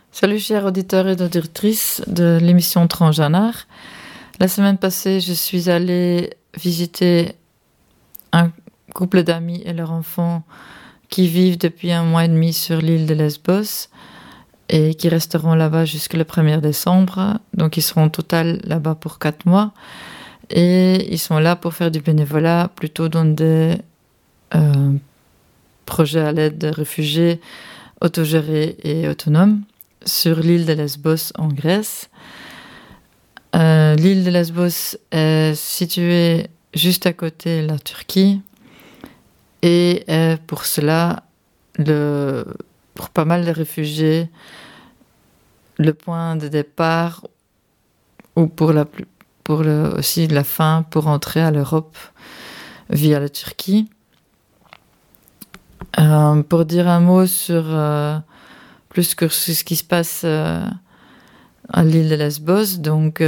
Salut chers auditeurs et auditrices de l'émission Transgenre. La semaine passée, je suis allée visiter un couple d'amis et leurs enfants qui vivent depuis 1 mois et demi sur l'île de Lesbos et qui resteront là-bas jusqu'au 1er décembre. Donc ils seront au total là-bas pour 4 mois et ils sont là pour faire du bénévolat plutôt dans des projets à l'aide de réfugiés autogérés et autonomes sur l'île de Lesbos en Grèce. L'île de Lesbos est située juste à côté de la Turquie et est pour cela, pour pas mal de réfugiés, le point de départ ou aussi la fin pour entrer à l'Europe via la Turquie. Pour dire un mot sur plus que sur ce qui se passe à l'île de Lesbos, donc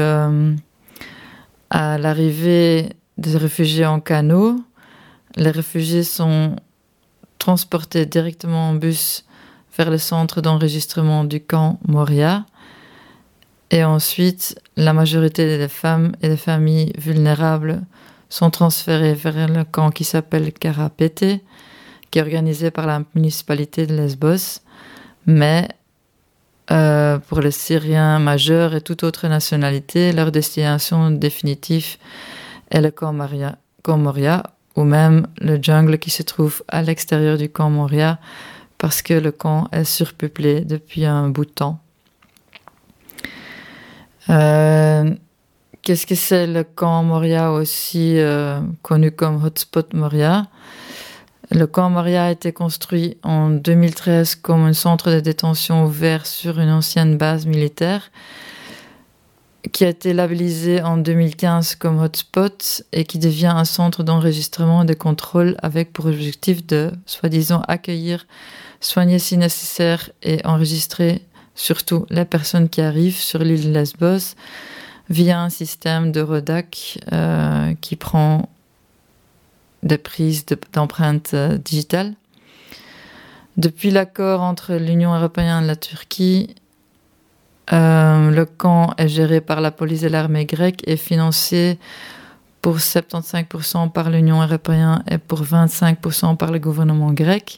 à l'arrivée des réfugiés en canot, les réfugiés sont transportés directement en bus vers le centre d'enregistrement du camp Moria. Et ensuite, la majorité des femmes et des familles vulnérables sont transférées vers le camp qui s'appelle Karapete, qui est organisé par la municipalité de Lesbos. Mais pour les Syriens majeurs et toute autre nationalité, leur destination définitive est le camp Moria, ou même le jungle qui se trouve à l'extérieur du camp Moria, parce que le camp est surpeuplé depuis un bout de temps. Qu'est-ce que c'est le camp Moria, aussi connu comme Hotspot Moria? Le camp Moria a été construit en 2013 comme un centre de détention ouvert sur une ancienne base militaire qui a été labellisé en 2015 comme hotspot et qui devient un centre d'enregistrement et de contrôle avec pour objectif de, soi-disant, accueillir, soigner si nécessaire et enregistrer surtout les personnes qui arrivent sur l'île de Lesbos via un système de Rodac qui prend des prises d'empreintes digitales. Depuis l'accord entre l'Union européenne et la Turquie, le camp est géré par la police et l'armée grecque et financé pour 75% par l'Union européenne et pour 25% par le gouvernement grec.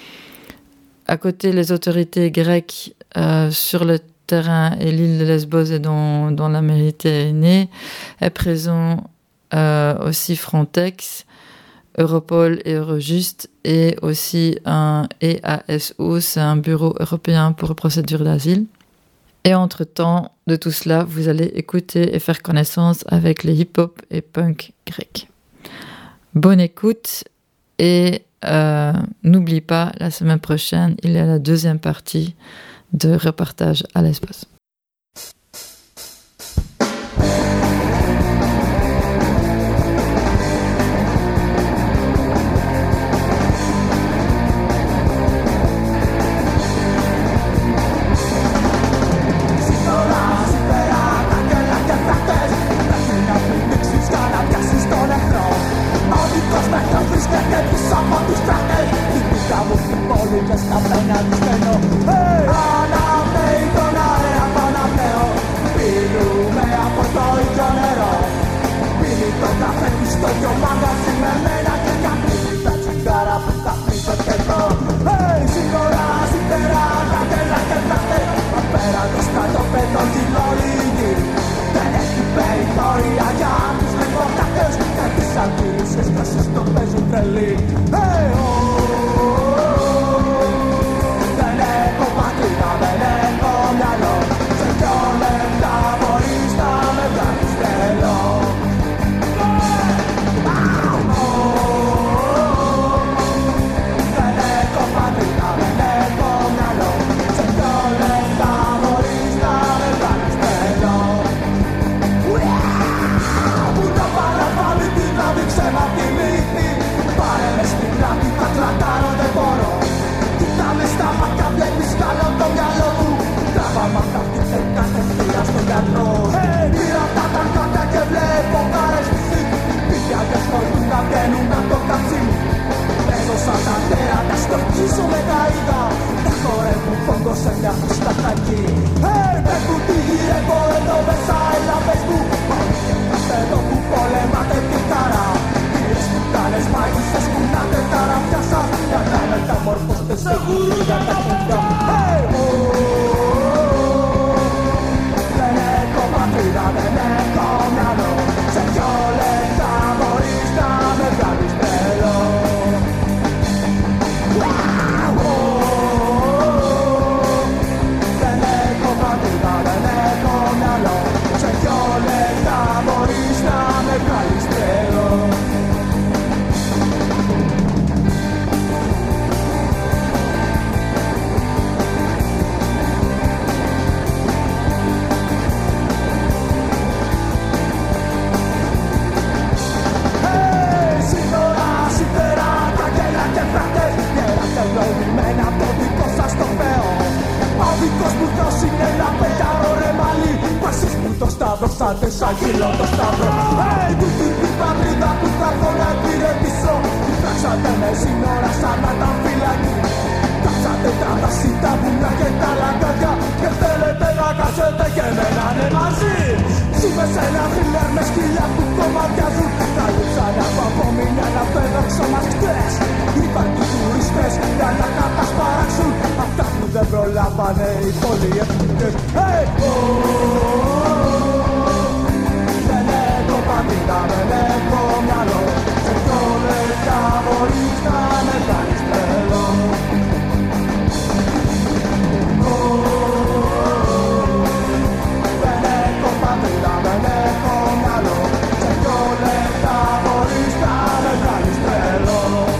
À côté, les autorités grecques sur le terrain et l'île de Lesbos et dans la Méditerranée est présent aussi Frontex, Europol et Eurojust, et aussi un EASO, c'est un bureau européen pour procédure d'asile. Et entre-temps de tout cela, vous allez écouter et faire connaissance avec les hip-hop et punk grecs. Bonne écoute et n'oublie pas, la semaine prochaine, il y a la deuxième partie de reportage à Lesbos. Hey! Anna, me, donare, στα χακί. Πες μου τι γυρεύω εδώ μέσα, έλα πες μου. Είμαστε εδώ που πολεμάτε την χαρά. Κυρίες πουτάνες, μάγισσες, κουνάτε τα ραφιά σας. Για να μεταμορφώσετε σε γουρούνια τα κουμπιά. Δεν έχω πατρίδα, δεν έχω μυαλό. Σε δυο λεπτά μπορείς να με βγάλεις τρελό. Δεν έχω πατρίδα, δεν έχω μυαλό. Σε δυο λεπτά μπορείς να με βγάλεις τρελό. Εννοημένα από το δικό σας το Θεό. Ο δικός μου Θεός είναι ένα πεντάρο ρε μαλλί. Πασίς μου το σταυρώσατε σαν χείλο το σταυρό. Τούτη την πατρίδα που θα έρθω να υπηρετήσω. Φτιάξατε με σύνορα σαν να τα φυλακή. Κάψατε τα δάση, τα βουνά και τα λαγκάδια. Και θέλετε να κάτσετε και μένανε μαζί. Ζούμε σε ένα θρίλερ με σκυλιά που κομματιάζουν. Τα λείψανε από απομείνια να παιδόξω μας χτες. Υπάρχουν τουρίστες για να κατασπαράξουν αυτά που δεν προλάβανε οι πολυεθνικές. Δεν έχω πατρίδα, δεν έχω μυαλό. Σε δυο λεπτά μπορείς να με κάνεις τρελό. Δεν έχω πατρίδα, δεν έχω μυαλό. Σε δυο λεπτά μπορείς να με κάνεις τρελό.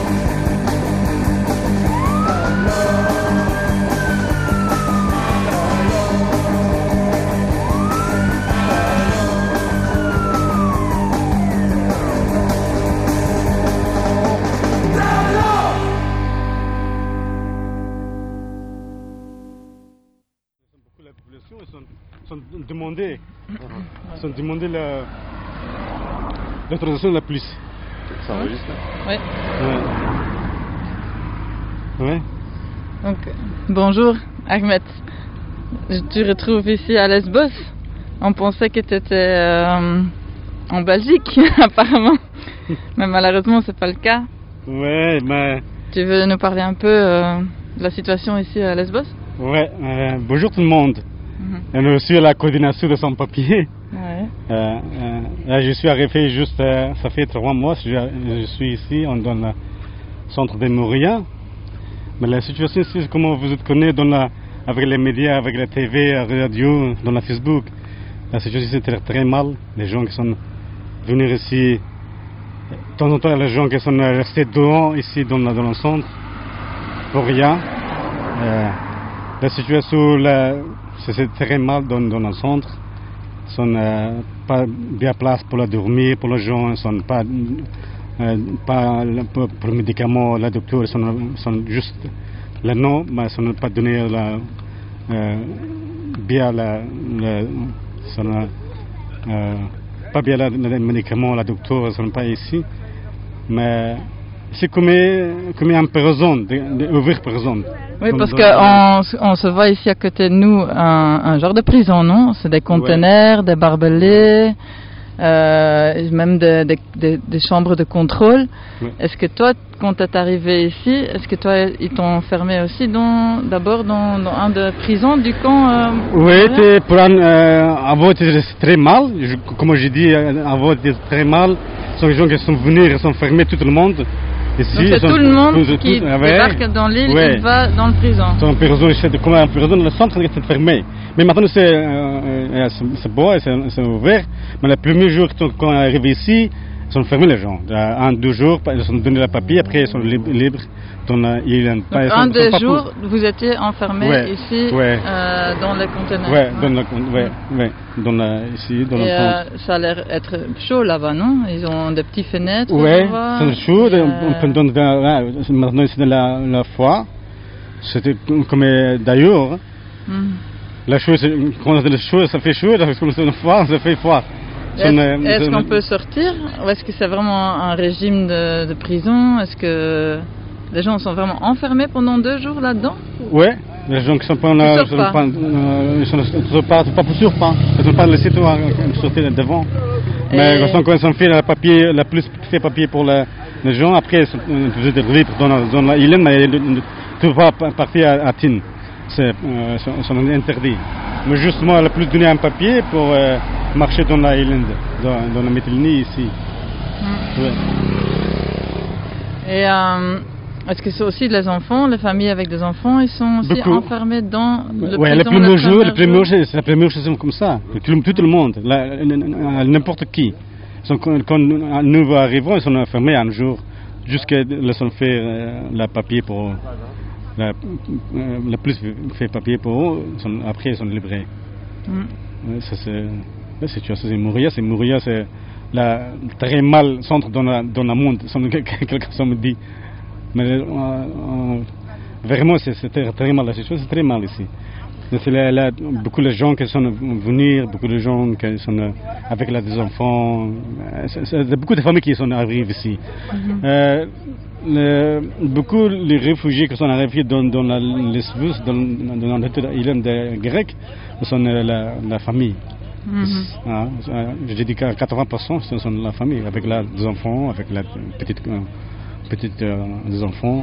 Sont demandé l'autorisation la police. Ça enregistre? Oui. Ouais. Ouais. Donc, bonjour Ahmed. Tu retrouves ici à Lesbos. On pensait que tu étais en Belgique, apparemment. Mais malheureusement, c'est pas le cas. Ouais, mais... Tu veux nous parler un peu de la situation ici à Lesbos? Ouais, bonjour tout le monde. Je suis à la coordination de sans-papiers. Ouais. Là, je suis arrivé juste, ça fait 3 mois, je suis ici, dans le centre de Moria. Mais la situation ici, comme vous connaissez, avec les médias, avec la TV, la radio, dans la Facebook, la situation ici est très, très mal. Les gens qui sont venus ici, de temps en temps, les gens qui sont restés dehors, ici, dans le centre, pour rien. La situation, c'est très mal dans le centre. Ils sont pas bien place pour la dormir, pour les gens, ils sont pas pour les médicaments, la docteur, ils sont juste le nom, mais ils sont pas donné bien pas bien les médicaments, la docteur, ils sont pas ici. Mais c'est comme un prison, ouvrir prison. Oui, parce qu'on se voit ici à côté de nous un genre de prison, non? C'est des conteneurs, ouais. Des barbelés, même des chambres de contrôle. Ouais. Est-ce que toi, quand tu es arrivé ici, est-ce que toi, ils t'ont enfermé aussi d'abord dans un de prison du camp Oui, avant c'était très mal. Comme j'ai dit, avant c'était très mal. Ce sont les gens qui sont venus, ils sont fermés, tout le monde. Ici, donc c'est tout le monde qui débarque dans l'île, ouais. Il va dans le prison. C'est un prison, comme un prison, le centre est fermé. Mais maintenant c'est beau, c'est ouvert. Mais le premier jour quand on est arrivé ici, ils sont fermés les gens. 1-2 jours, ils sont donnés le papier, après ils sont libres. Donc 1-2 jours, vous étiez enfermés ouais. Ici ouais. Dans les conteneurs. Ouais, ici, dans le centre. Ça a l'air être chaud là-bas, non? Ils ont des petites fenêtres. Ouais, c'est chaud. On peut donner maintenant ici dans la foire. C'était comme d'ailleurs. La chose, quand on a des choses, ça fait chaud. Comme c'est une foire, ça fait froid. Est-ce qu'on peut sortir? Ou est-ce que c'est vraiment un régime de prison? Est-ce que les gens sont vraiment enfermés pendant 2 jours là-dedans? Ouais, Les gens qui sont pas, Ils sortent pas. ils sont pas pour sûr pas. Ils sont pas laissés tout sortir devant. Mais quand ils sont fait le papier, la plus fait papier pour les gens, après ils sont libres dans la île, mais tout va partir à Tin. C'est interdit. Mais justement, le plus donner un papier pour marcher dans la île, dans la Mytilène ici. Ouais. Et est-ce que c'est aussi les enfants, les familles avec des enfants, ils sont aussi enfermés dans le prison? Les premiers jours, c'est la première chose comme ça. Tout le monde, n'importe qui. Quand nous arrivons, ils sont enfermés un jour, jusqu'à laisser faire le papier pour le plus fait papier pour eux. Après, ils sont libérés. Ça, c'est la situation. C'est Moria, c'est très mal centre dans le monde. Quelqu'un me dit. Mais vraiment, c'est très mal la situation, c'est très mal ici. Beaucoup de gens qui sont venus, beaucoup de gens qui sont avec des enfants, beaucoup de familles qui sont arrivées ici. Beaucoup de réfugiés qui sont arrivés dans les Svus, dans l'île grecque, sont la famille. Je dis qu'à 80% ce sont la famille, avec des enfants, avec la petite des enfants.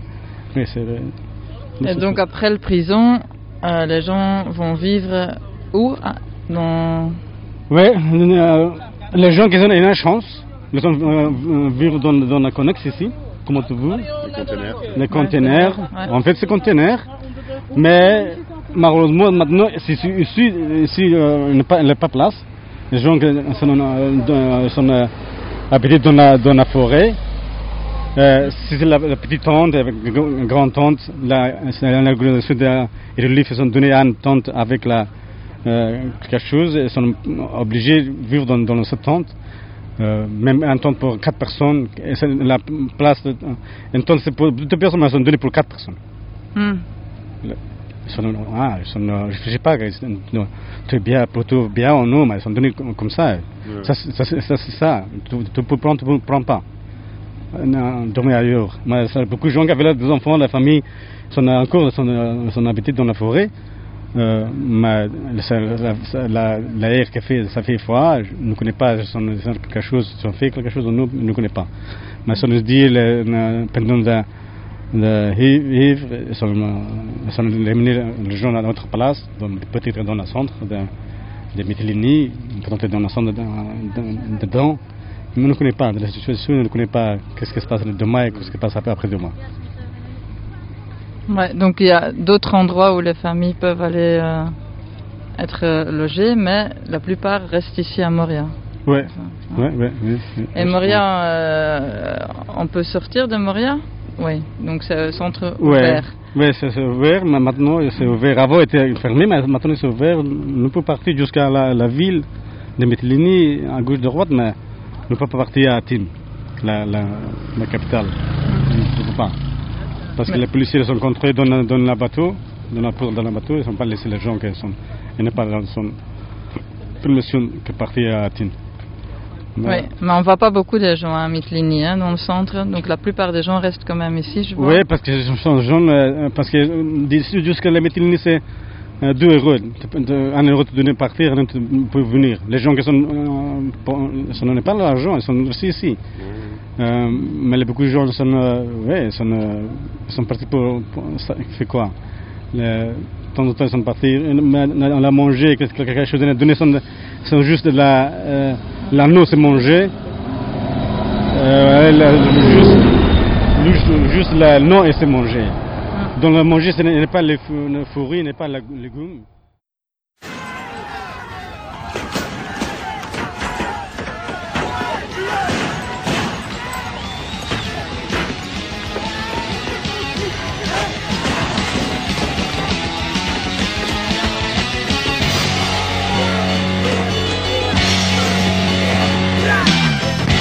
Et donc après la prison, les gens vont vivre où? Oui, les gens qui ont une chance, ils vont vivre dans la connexe ici, comme tu veux. Les conteneurs. En fait, c'est conteneurs, mais malheureusement maintenant ici il n'y a pas de place. Les gens qui sont habités dans la forêt. C'est la petite tente avec une grande tente. L'organisation de relief, ils ont donné une tente avec quelque chose. Ils sont obligés de vivre dans cette tente. Même une tente pour 4 personnes. La place une tente c'est pour 2 personnes, mais ils sont donnés pour 4 personnes. Je ne sais pas, c'est bien, plutôt bien ou non, mais ils sont donnés comme ça. Ça c'est ça. Tu peux prendre, tu ne prends pas. Dormir ailleurs. Mais beaucoup de gens qui avaient des enfants, la famille, sont habités dans la forêt. Mais l'air qui fait, ça fait froid. Je ne connais pas quelque chose, si on fait quelque chose, nous ne connaissons pas. Mais si on se dit pendant le vivre, ils sont amenés les gens à notre place, peut-être dans le centre de Mytilène, peut-être dans le centre dedans. Mais on ne connaît pas la situation, on ne connaît pas qu'est-ce qui se passe demain et qu'est-ce qui se passe après demain. Ouais, donc il y a d'autres endroits où les familles peuvent aller être logées, mais la plupart restent ici à Moria. Oui. Et Moria, on peut sortir de Moria? Oui, donc c'est un centre ouvert. Oui, c'est ouvert, mais maintenant c'est ouvert. Avant c'était fermé, mais maintenant c'est ouvert. On peut partir jusqu'à la ville de Mytilène, à gauche-droite, mais on ne peut pas partir à Tin, la capitale. On ne peut pas. Parce que les policiers sont contrôlés dans le bateau, ils ne sont pas laissés les gens qui sont. Il n'y a pas de permission de partir à Tin. Oui, mais on ne voit pas beaucoup de gens à Mytilène, dans le centre, donc la plupart des gens restent quand même ici, je vois. Oui, parce que ce sont gens, parce que d'ici jusqu'à la Mytilène, c'est 2 euros. 1 euro te donner partir, tu peux venir. Les gens qui n'ont pas l'argent, ils sont aussi ici. Mais beaucoup de gens sont partis pour faire quoi? De temps en temps, ils sont partis, on a mangé, quelque chose, on a donné, sont juste l'anneau, c'est manger. Juste le nom et c'est manger. Dans le manger, ce n'est pas le fruits, ce n'est pas les légumes.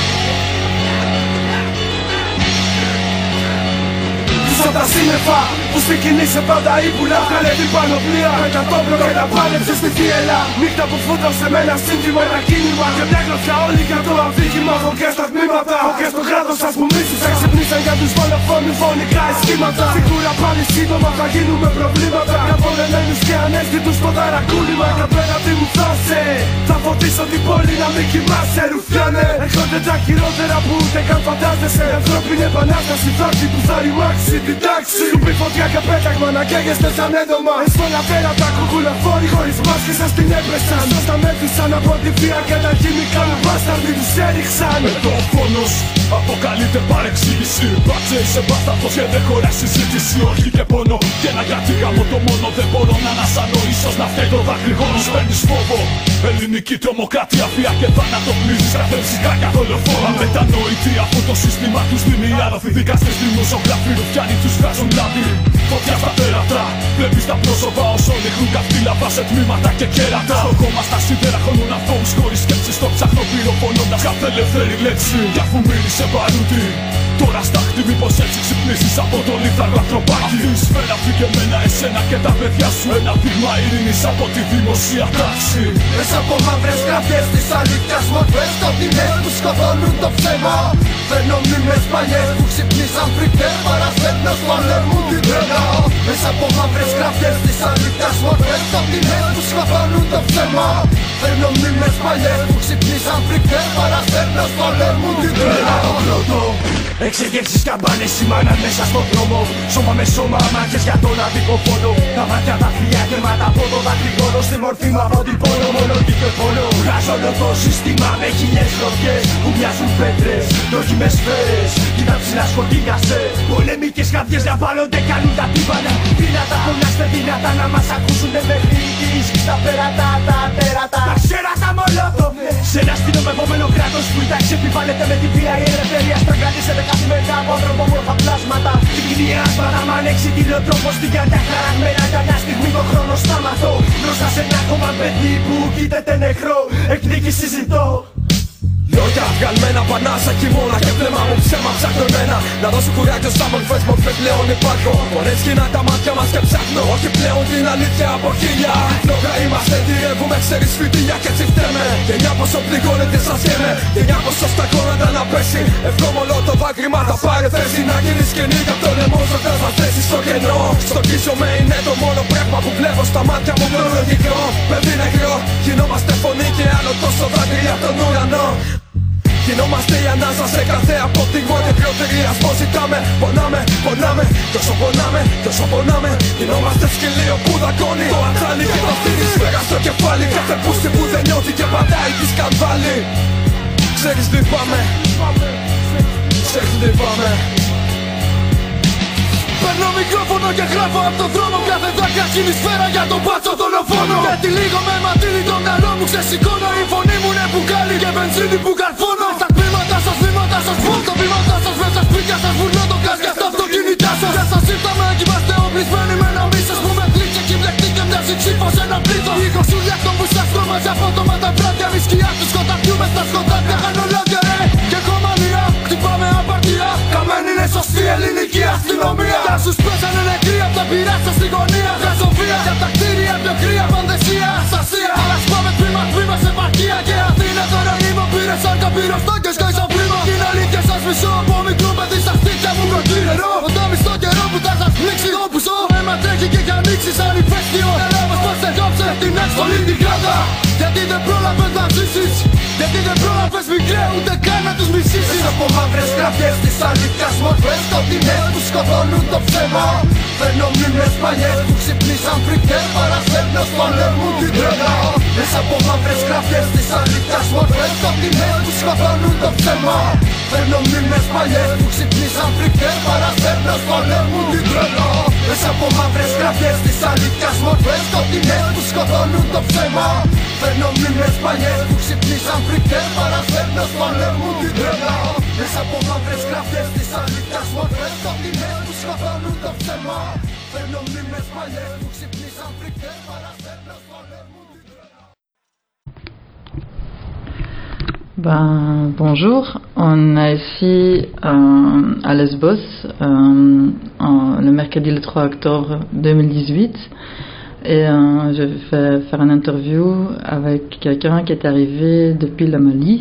Τα σύννεφα Που στην κοινή σε πάντα ύπουλα. Βγάλε την πανοπλία με κατόπλο και να πάλεψε στη θύελα. Νύχτα που φούτωσε με ένα σύνθημα, ένα κίνημα. Και μια γλωσσιά όλη για το αμφίγημα. Έχω και στα τμήματα, έχω και στο κράτος σας που μίσουσα. Ξυπνήσαν για τους δολοφόνους φωνικά αισθήματα. Σίγουρα πάλι σύντομα θα γίνουμε προβλήματα. Καπολεμένους και ανέστητους στο ταρακούνημα. Και απέναντι μου φτάσε, θα φωτίσω την πόλη να μην κοιμάσαι ρουφιάνε. Έρχονται τα χειρότερα που ούτε καν φαντάζεσαι. Ανθρώπινη επανάσταση φάση που θα ρημάξει την τάξη. Σουπή φωτιά και πέταγμα να καίγεστε σαν έντομα. Εσφόλα πέρα τα κουκουλοφόροι χωρίς μάσκες σας την έπρεσαν. Σας τα μέτρησαν από τη βία και τα χημικά. Μπάσταρδοι τους έριξαν. Με το φόνος αποκαλείται παρεξήγηση. Μπάτσε είσαι μπάσταρδος και δεν χωρά συζήτηση. Όχι και πόνο και να κάτι γάμο το μόνο. Δεν μπορώ να ανασανώ, ίσως να φταίει το δακρυγόνο. Παίρνεις φόβο, ελληνική τρομοκρατία. Βία και θάνατο πλήζεις κάθε φυσικά και δολοφόνο. Αμετανόητοι αφού το σύστημα τους δίνει άλοφοι. Δικαστές δημοσιογράφοι ρουφιάνοι τους βγάζουν λάδι. Φωτιά στα τέρατα, βλέπεις τα πρόσωπα όσο ρίχνουν καυτήλαβα σε τμήματα και κέρατα. Στο κόμμα στα σίδερα χώνουν αθώους χωρίς σκέψη. Στο ψάχνω πυροφωνώντας κάθε ελεύθερη λέξη. Κι αφού μίλησε παρούτη, τώρα στάχτη μήπως έτσι ξυπνήσεις από το λίθαργο ανθρωπάκι. Αυτή η σφαίρα φύγε εμένα, εσένα και τα παιδιά σου. Ένα δείγμα ειρήνης από τη δημοσία τάξη. Μέσα από μαύρες γραφιές της αλήθειας μορφές σκοτεινές που σκοτώνουν το ψέμα. Φέρνω μνήμες παλιές που ξυπνήσαν φρικτές. Παρασβαίνω πολέμου την τρέλα. Μέσα από μαύρες γραφιές της αλήθειας μορφές σκοτεινές που σκοτώνουν το ψέμα. Φέρνω μνήμες παλιές που ξυπνήσαν φρικτές. Παρασβαίνω πολέμου την τρέλα. Εξεγέρσεις καμπάνες σημάναν μέσα στον δρόμο. Σώμα με σώμα, μάχες για τον αδικό πόνο. Τα μάτια τα φιλιά γεμάτα από το δακρυγόνο. Στη μορφή μου από την πόνο, μόνο και πόνο. Βγάζω όλο το σύστημα με χιλιές γροθιές που μοιάζουν πέτρες, δόκιμες σφαίρες. Κοίτα ψηλά σκοτεινιάσε. Πολεμικές καρδιές να βάλλονται, κάνουν τα τύμπανα. Δυνατά φωνάστε, δυνατά να μας ακούσουνε μέχρι εκεί. Στα πέρατα, τα τέρατα. Τα ξέρατα μολότοφ. Σε ένα αστυνομευόμενο κράτος που η τάξη επιβάλλεται με τη βία. Η ελευθερία στραγγαλίζεται καθημερινά από ανθρωπόμορφα πλάσματα. Την κοινή άσματα μ' ανέξει τηλεοτρόπο στην καρδιά χαραγμένα. Για μια στιγμή το χρόνο σταματώ. Μπροστά σε ένα ακόμα παιδί που κοίταται νεκρό. Εκδίκη συζητώ. Λόγια βγαλμένα, πανάσα χειμώνα και βλέμμα μου ψέμα ψάχνω εμένα. Να δώσω κουράγιο στα μορφές πλέον υπάρχω. Φορές γίνα τα μάτια μας και ψάχνω. Όχι πλέον την αλήθεια από χίλια. Λόγια είμαστε, τυρεύουμε, ξέρεις φοιτηλιά και έτσι φταίμε. Γενιά πόσο πληγώνεται σαν σχέμε. Γενιά πόσο στα κόρατα να πέσει. Εύχομαι το δάκρυμα θα πάρει θέση. Να γίνει σκηνή και απ' το λαιμό ζωντάς να θέσει στο κενό. Στο κίσιο με είναι το μόνο πράγμα που βλέπω στα μάτια μου μυολογικό. Παιδί νεκρό, γινόμαστε φωνή και άλλο τόσο δάκρυ από τον ουρανό. Γινόμαστε η ανάσα σε κάθε απόδειγμα και πλειοτηριασμό ζητάμε. Πονάμε, πονάμε, κι όσο πονάμε, κι όσο πονάμε. Γινόμαστε σκυλίο που δακώνει το ατράλι και το φτύνει σφαίρα στο κεφάλι. Κάθε πούστη που δεν νιώθει και πατάει τη σκανδάλη. Ξέρεις τι πάμε, ξέρεις τι πάμε. Παίρνω μικρόφωνο και γράφω απ' τον δρόμο. Κάθε δάκρυα σκηνή σφαίρα για τον μπάτσο δολοφόνο. Και τη λίγο με μαντήλι το μυαλό μου ξεσηκώνω. Η φωνή μου είναι μπουκάλι και βενζίνη που καρφώνω. Στα τμήματα σας, βήματα σας, τα βήματα σας μέσα σπίτια σας βουλώ το γκάζ για τα αυτοκίνητά σας. Και σας ήρθαμε κι είμαστε οπλισμένοι με ένα μίσος που με κλείψε και μπλεχτεί και μοιάζει ξύφος ένα πλήθος. Η γοσούλια που σας μαζί απότομα τα βράδια. Μη σκιά του σκοταδιού μες στα σκοτάδια. Κάνω λάδια ρε και κομμανία. Χτυπάμε απαρτία. Καμένη είναι σωστή ελληνική αστυνομία. Τα σου σπέσανε νεκροί απ' τα πειρά σας στη γωνία. Γαζοφία για τα κτίρια πιο κρύα. Πανδεσία, αστασία. Αλλά σπάμε τμήμα σε επαρχία. Και Αθήνα τώρα είμαι πήρε σαν καπυροστάκες και σαν πρίμα. Την αλήθεια σας μισώ από μικρό παιδί στα στήθια μου προκύρερό. Ποτάμι στο καιρό που θα σας πλήξει. Όπου ζω αίμα τρέχει και έχει ανοίξει σαν ηφαίστειο. Ελλάδος πως σε κόψε την έξολη την κράτα. Γιατί δεν πρόλαβες να ζήσεις. Γιατί δεν πρόλαβες μικρέ ούτε καν να τους μισήσεις. Μέσα από μαύρες γραφιές της αλήθειας μορφές σκοτεινές που σκοτώνουν το ψέμα. Φέρνω μνήμες παλιές που ξυπνήσαν φρικτές. Παρασβαίνω πολέμου την τρέλα. Μέσα από μαύρες γραφιές της αλήθειας μορφές σκοτεινές που σκοτώνουν το ψέμα. Φέρνω μνήμες παλιές που ξυπνήσαν φρικτές. Παρασβαίνω πολέμου την τρέλα. Μέσα από μαύρες γραφιές της αλήθειας μορφές σκοτεινές που σκοτώνουν το ψέμα. Φέρνω μνήμες παλιές που ξυπνήσαν φρικτές. Παρασβαίνω πολέμου την τρέλα. Μέσα από μαύρες γραφιές της αλήθειας μορφές σκοτεινές που σκοτώνουν το ψέμα. Φέρνω μνήμες παλιές που ξυπνήσαν φρικτές. Παρασβαίνω πολέμου την τρέλα. Bonjour, on est ici à Lesbos le mercredi le 3 octobre 2018 et je vais faire une interview avec quelqu'un qui est arrivé depuis le Mali.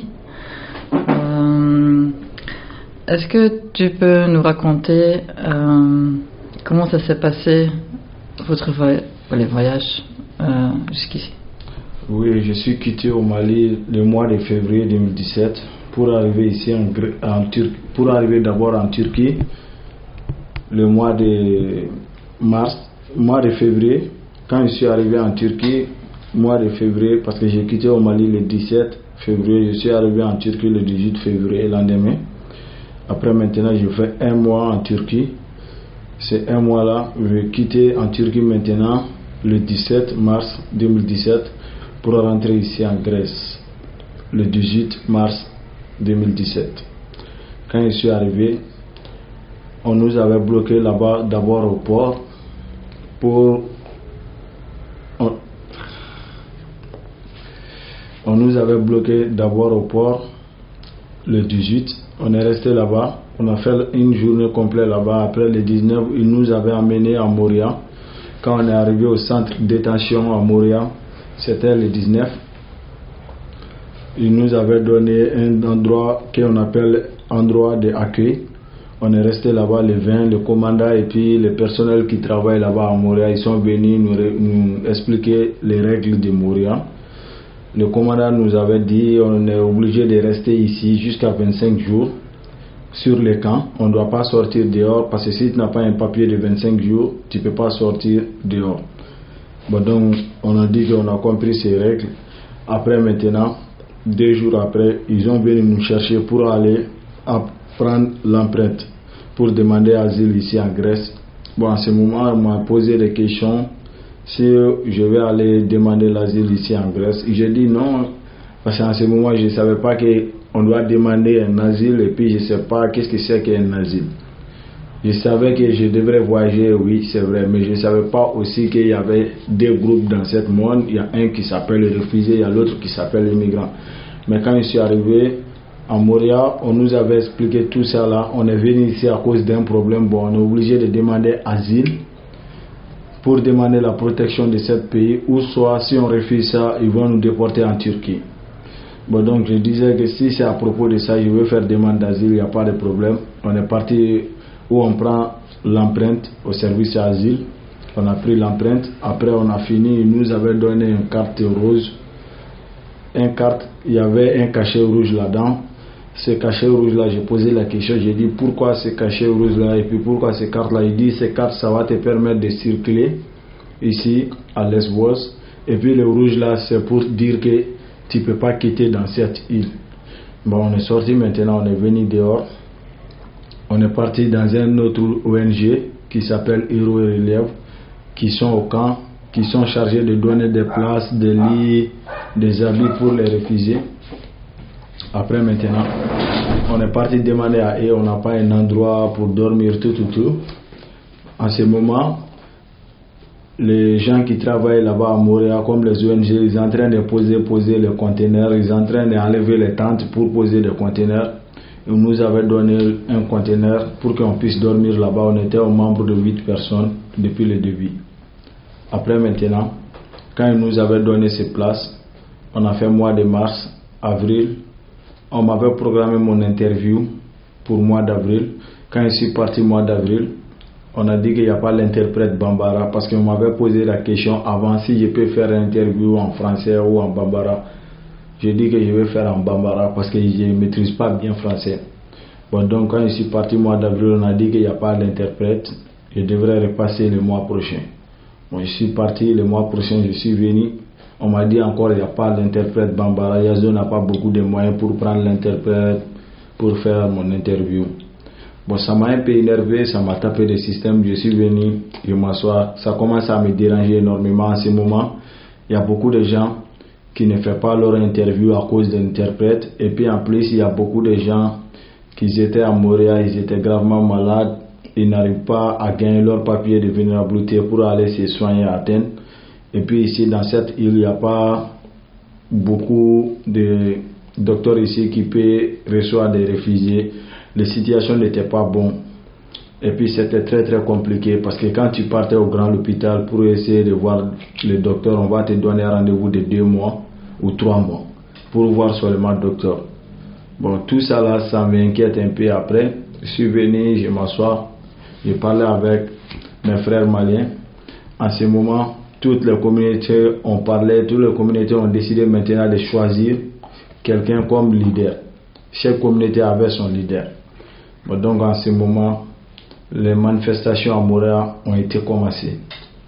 Est-ce que tu peux nous raconter comment ça s'est passé votre voyage jusqu'ici? Oui, je suis quitté au Mali le mois de février 2017 pour arriver ici en Turquie, pour arriver d'abord en Turquie le mois de février. Quand je suis arrivé en Turquie, mois de février, parce que j'ai quitté au Mali le 17 février, je suis arrivé en Turquie le 18 février, le lendemain. Après maintenant, je fais un mois en Turquie. C'est un mois là, je vais quitter en Turquie maintenant le 17 mars 2017 pour rentrer ici en Grèce le 18 mars 2017. Quand je suis arrivé, on nous avait bloqué là-bas d'abord au port on nous avait bloqué d'abord au port le 18. On est resté là-bas, on a fait une journée complète là-bas. Après le 19, ils nous avaient emmenés à Moria. Quand on est arrivé au centre de détention à Moria, c'était le 19. Ils nous avaient donné un endroit qu'on appelle endroit d'accueil. On est resté là-bas le 20. Le commandant et puis le personnel qui travaille là-bas à Moria, ils sont venus nous expliquer les règles de Moria. Le commandant nous avait dit on est obligé de rester ici jusqu'à 25 jours sur les camps. On ne doit pas sortir dehors parce que si tu n'as pas un papier de 25 jours, tu ne peux pas sortir dehors. Bon, donc on a dit qu'on a compris ces règles. Après maintenant, 2 jours après, ils ont venu nous chercher pour aller prendre l'empreinte pour demander asile ici en Grèce. Bon, en ce moment, on m'a posé des questions si je vais aller demander l'asile ici en Grèce. J'ai dit non, parce qu'en ce moment, je ne savais pas qu'on doit demander un asile et puis je ne sais pas qu'est-ce que c'est qu'un asile. Je savais que je devrais voyager, oui, c'est vrai, mais je ne savais pas aussi qu'il y avait 2 groupes dans ce monde. Il y a un qui s'appelle le réfugié, il y a l'autre qui s'appelle les migrants. Mais quand je suis arrivé à Moria, on nous avait expliqué tout ça là. On est venu ici à cause d'un problème. Bon, on est obligé de demander asile pour demander la protection de ce pays, ou soit si on refuse ça, ils vont nous déporter en Turquie. Bon, donc je disais que si c'est à propos de ça, je veux faire demande d'asile, il n'y a pas de problème. On est parti où on prend l'empreinte au service asile. On a pris l'empreinte. Après, on a fini. Ils nous avaient donné une carte rouge. Il y avait un cachet rouge là-dedans. Ce cachet rouge-là, j'ai posé la question. J'ai dit pourquoi ce cachet rouge-là et puis pourquoi ces cartes-là. Il dit ces cartes, ça va te permettre de circuler ici à Lesbos. Et puis le rouge-là, c'est pour dire que tu ne peux pas quitter dans cette île. Bon, on est sorti maintenant, on est venu dehors. On est parti dans un autre ONG qui s'appelle Héros et Relève, qui sont au camp, qui sont chargés de donner des places, des lits, des habits pour les réfugiés. Après maintenant, on est parti demander à eux, on n'a pas un endroit pour dormir, tout. En ce moment, les gens qui travaillent là-bas à Montréal, comme les ONG, ils sont en train de poser les conteneurs, ils sont en train d'enlever les tentes pour poser des conteneurs. Ils nous avaient donné un conteneur pour qu'on puisse dormir là-bas. On était au nombre de 8 personnes depuis le début. Après maintenant, quand ils nous avaient donné ces places, on a fait mois de mars, avril. On m'avait programmé mon interview pour mois d'avril. Quand je suis parti mois d'avril, on a dit qu'il n'y a pas l'interprète Bambara parce qu'on m'avait posé la question avant si je peux faire une interview en français ou en Bambara. J'ai dit que je vais faire en Bambara parce que je ne maîtrise pas bien français. Bon, donc quand je suis parti mois d'avril, on a dit qu'il n'y a pas d'interprète. Je devrais repasser le mois prochain. Bon, je suis parti le mois prochain, je suis venu. On m'a dit encore il n'y a pas l'interprète Bambara. Yazo n'a pas beaucoup de moyens pour prendre l'interprète pour faire mon interview. Bon, ça m'a un peu énervé, ça m'a tapé le système. Je suis venu, je m'assois. Ça commence à me déranger énormément en ce moment. Il y a beaucoup de gens qui ne font pas leur interview à cause de l'interprète. Et puis en plus, il y a beaucoup de gens qui étaient à Montréal, ils étaient gravement malades. Ils n'arrivent pas à gagner leur papier de vulnérabilité pour aller se soigner à Athènes. Et puis ici, dans cette île, il n'y a pas beaucoup de docteur ici qui peut recevoir des réfugiés. Les situations n'étaient pas bonnes. Et puis c'était très très compliqué parce que quand tu partais au grand hôpital pour essayer de voir le docteur, on va te donner un rendez-vous de 2 mois ou 3 mois pour voir seulement le docteur. Bon, tout ça là, ça m'inquiète un peu. Après, je suis venu, je m'assois, je parlais avec mes frères maliens. En ce moment, toutes les communautés ont parlé, toutes les communautés ont décidé maintenant de choisir quelqu'un comme leader. Chaque communauté avait son leader. Bon, donc en ce moment, les manifestations à Montréal ont été commencées.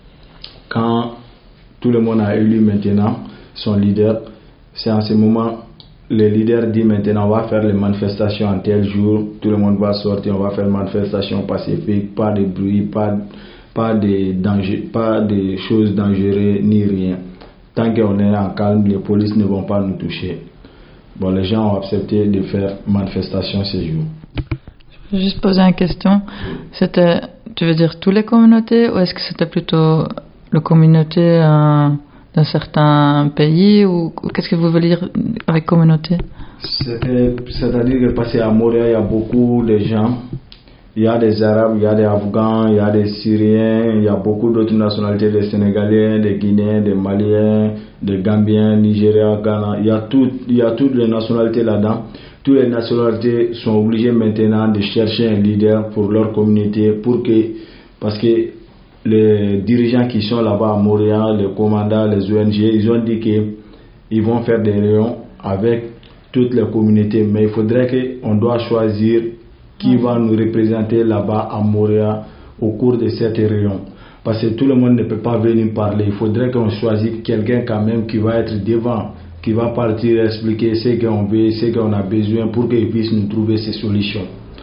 Quand tout le monde a élu maintenant son leader, c'est en ce moment le leader dit maintenant on va faire les manifestations en tel jour, tout le monde va sortir, on va faire manifestations pacifiques, pas de bruit, pas de danger, pas de choses dangereuses ni rien. Tant qu'on est en calme, les polices ne vont pas nous toucher. Bon, les gens ont accepté de faire manifestation ce jour. Je vais juste poser une question. C'était, tu veux dire toutes les communautés ou est-ce que c'était plutôt la communauté d'un certain pays ou qu'est-ce que vous voulez dire avec communauté? C'est-à-dire que parce qu'à Montréal, il y a beaucoup de gens. Il y a des Arabes, il y a des Afghans, il y a des Syriens, il y a beaucoup d'autres nationalités, des Sénégalais, des Guinéens, des Maliens, des Gambiens, Nigériens, Ghana. Il y a toutes les nationalités là-dedans. Toutes les nationalités sont obligées maintenant de chercher un leader pour leur communauté parce que les dirigeants qui sont là-bas à Montréal, les commandants, les ONG, ils ont dit qu'ils vont faire des réunions avec toutes les communautés. Mais il faudrait qu'on doit choisir qui va nous représenter là-bas à Montréal au cours de cette réunion. Parce que tout le monde ne peut pas venir parler. Il faudrait qu'on choisisse quelqu'un quand même qui va être devant, qui va partir expliquer ce qu'on veut, ce qu'on a besoin pour qu'ils puissent nous trouver ces solutions.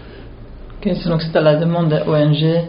Ok, donc c'était la demande de l'ONG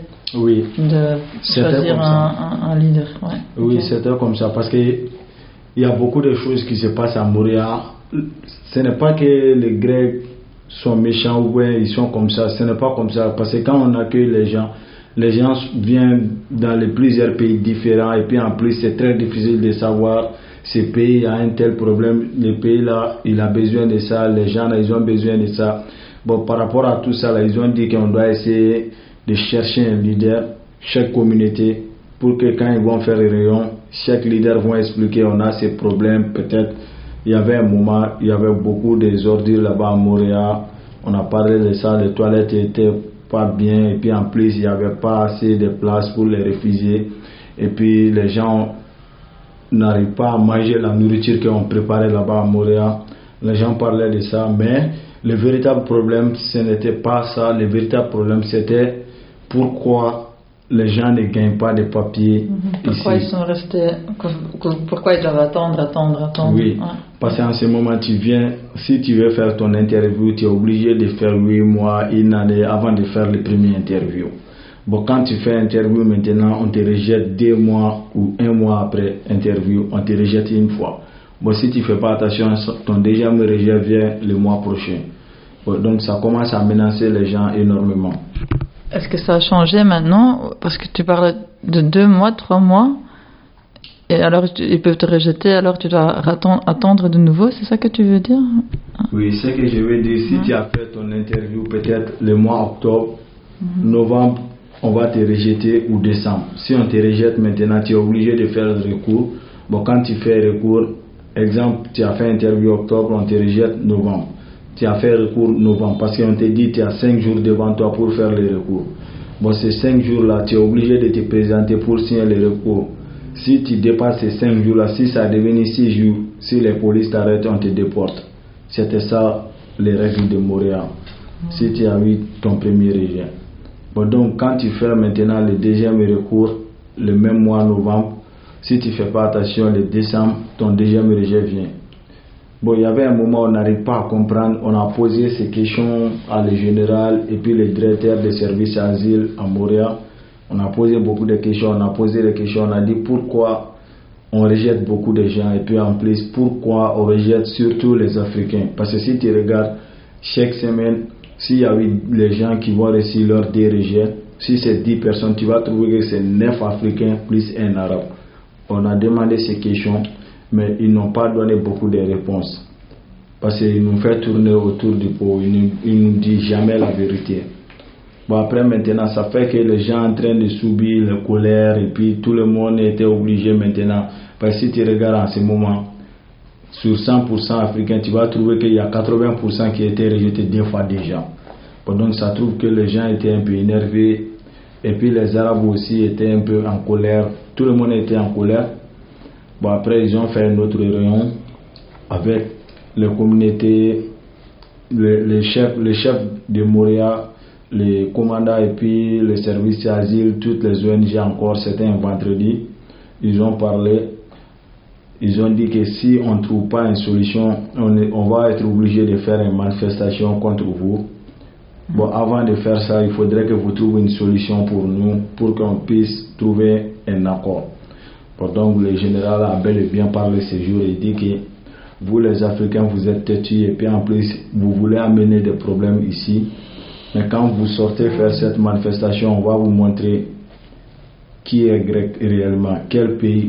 de choisir un leader. Ouais. Oui, okay. C'était comme ça parce qu'il y a beaucoup de choses qui se passent à Montréal. Ce n'est pas que les Grecs sont méchants ou bien ils sont comme ça, ce n'est pas comme ça parce que quand on accueille les gens viennent dans les plusieurs pays différents et puis en plus c'est très difficile de savoir ce pays a un tel problème, le pays là il a besoin de ça, les gens là ils ont besoin de ça. Bon, par rapport à tout ça là, ils ont dit qu'on doit essayer de chercher un leader, chaque communauté, pour que quand ils vont faire une réunion, chaque leader va expliquer on a ces problèmes. Peut-être il y avait un moment, il y avait beaucoup des ordures là-bas à Montréal. On a parlé de ça, les toilettes étaient pas bien. Et puis en plus, il n'y avait pas assez de place pour les réfugiés. Et puis les gens n'arrivent pas à manger la nourriture qu'on préparait là-bas à Montréal. Les gens parlaient de ça. Mais le véritable problème, ce n'était pas ça. Le véritable problème, c'était pourquoi les gens ne gagnent pas de papiers. Pourquoi ici. Ils sont restés, pourquoi ils doivent attendre. Oui, ouais. Parce qu'en ce moment, tu viens, si tu veux faire ton interview, tu es obligé de faire 8 mois, 1 année avant de faire le premier interview. Bon, quand tu fais interview maintenant, on te rejette 2 mois ou 1 mois après interview, on te rejette une fois. Bon, si tu ne fais pas attention, ton deuxième rejet vient le mois prochain. Bon, donc ça commence à menacer les gens énormément. Est-ce que ça a changé maintenant? Parce que tu parles de 2 mois, 3 mois, et alors ils peuvent te rejeter, alors tu dois attendre de nouveau, c'est ça que tu veux dire? Oui, ce que je veux dire, si tu as fait ton interview peut-être le mois octobre, novembre, on va te rejeter ou décembre. Si on te rejette maintenant, tu es obligé de faire le recours. Bon, quand tu fais recours, exemple, tu as fait interview octobre, on te rejette novembre. Tu as fait recours novembre parce qu'on te dit tu as 5 jours devant toi pour faire le recours. Bon, ces 5 jours-là, tu es obligé de te présenter pour signer le recours. Si tu dépasses ces 5 jours-là, si ça devient 6 jours, si les polices t'arrêtent, on te déporte. C'était ça les règles de Montréal. Si tu as eu ton premier rejet. Bon, donc quand tu fais maintenant le deuxième recours, le même mois novembre, si tu ne fais pas attention, le décembre, ton deuxième rejet vient. Bon, il y avait un moment où on n'arrive pas à comprendre. On a posé ces questions à le général et puis le directeur des services asile à Montréal. On a posé beaucoup de questions. On a posé des questions. On a dit pourquoi on rejette beaucoup de gens et puis en plus pourquoi on rejette surtout les Africains. Parce que si tu regardes chaque semaine, s'il y a eu les gens qui vont réussir leur 2 rejets, si c'est 10 personnes, tu vas trouver que c'est 9 Africains plus 1 Arabe. On a demandé ces questions, mais ils n'ont pas donné beaucoup de réponses. parce qu'il nous fait tourner autour du pot, il nous dit jamais la vérité. Bon, après maintenant, ça fait que les gens sont en train de subir la colère et puis tout le monde était obligé maintenant. Parce que si tu regardes en ce moment, sur 100% africains, tu vas trouver qu'il y a 80% qui étaient rejetés 2 fois déjà. Bon, donc ça trouve que les gens étaient un peu énervés et puis les Arabes aussi étaient un peu en colère. Tout le monde était en colère. Bon, après ils ont fait un autre réunion avec les communautés, les chefs de Moria, les commandants et puis les services d'asile, toutes les ONG encore. C'était un vendredi. Ils ont parlé. Ils ont dit que si on ne trouve pas une solution, on va être obligé de faire une manifestation contre vous. Bon, avant de faire ça, il faudrait que vous trouviez une solution pour nous, pour qu'on puisse trouver un accord. Bon, donc le général a bel et bien parlé ce jour. Il dit que vous les Africains, vous êtes têtus et puis en plus, vous voulez amener des problèmes ici. Mais quand vous sortez faire cette manifestation, on va vous montrer qui est grec réellement, quel pays.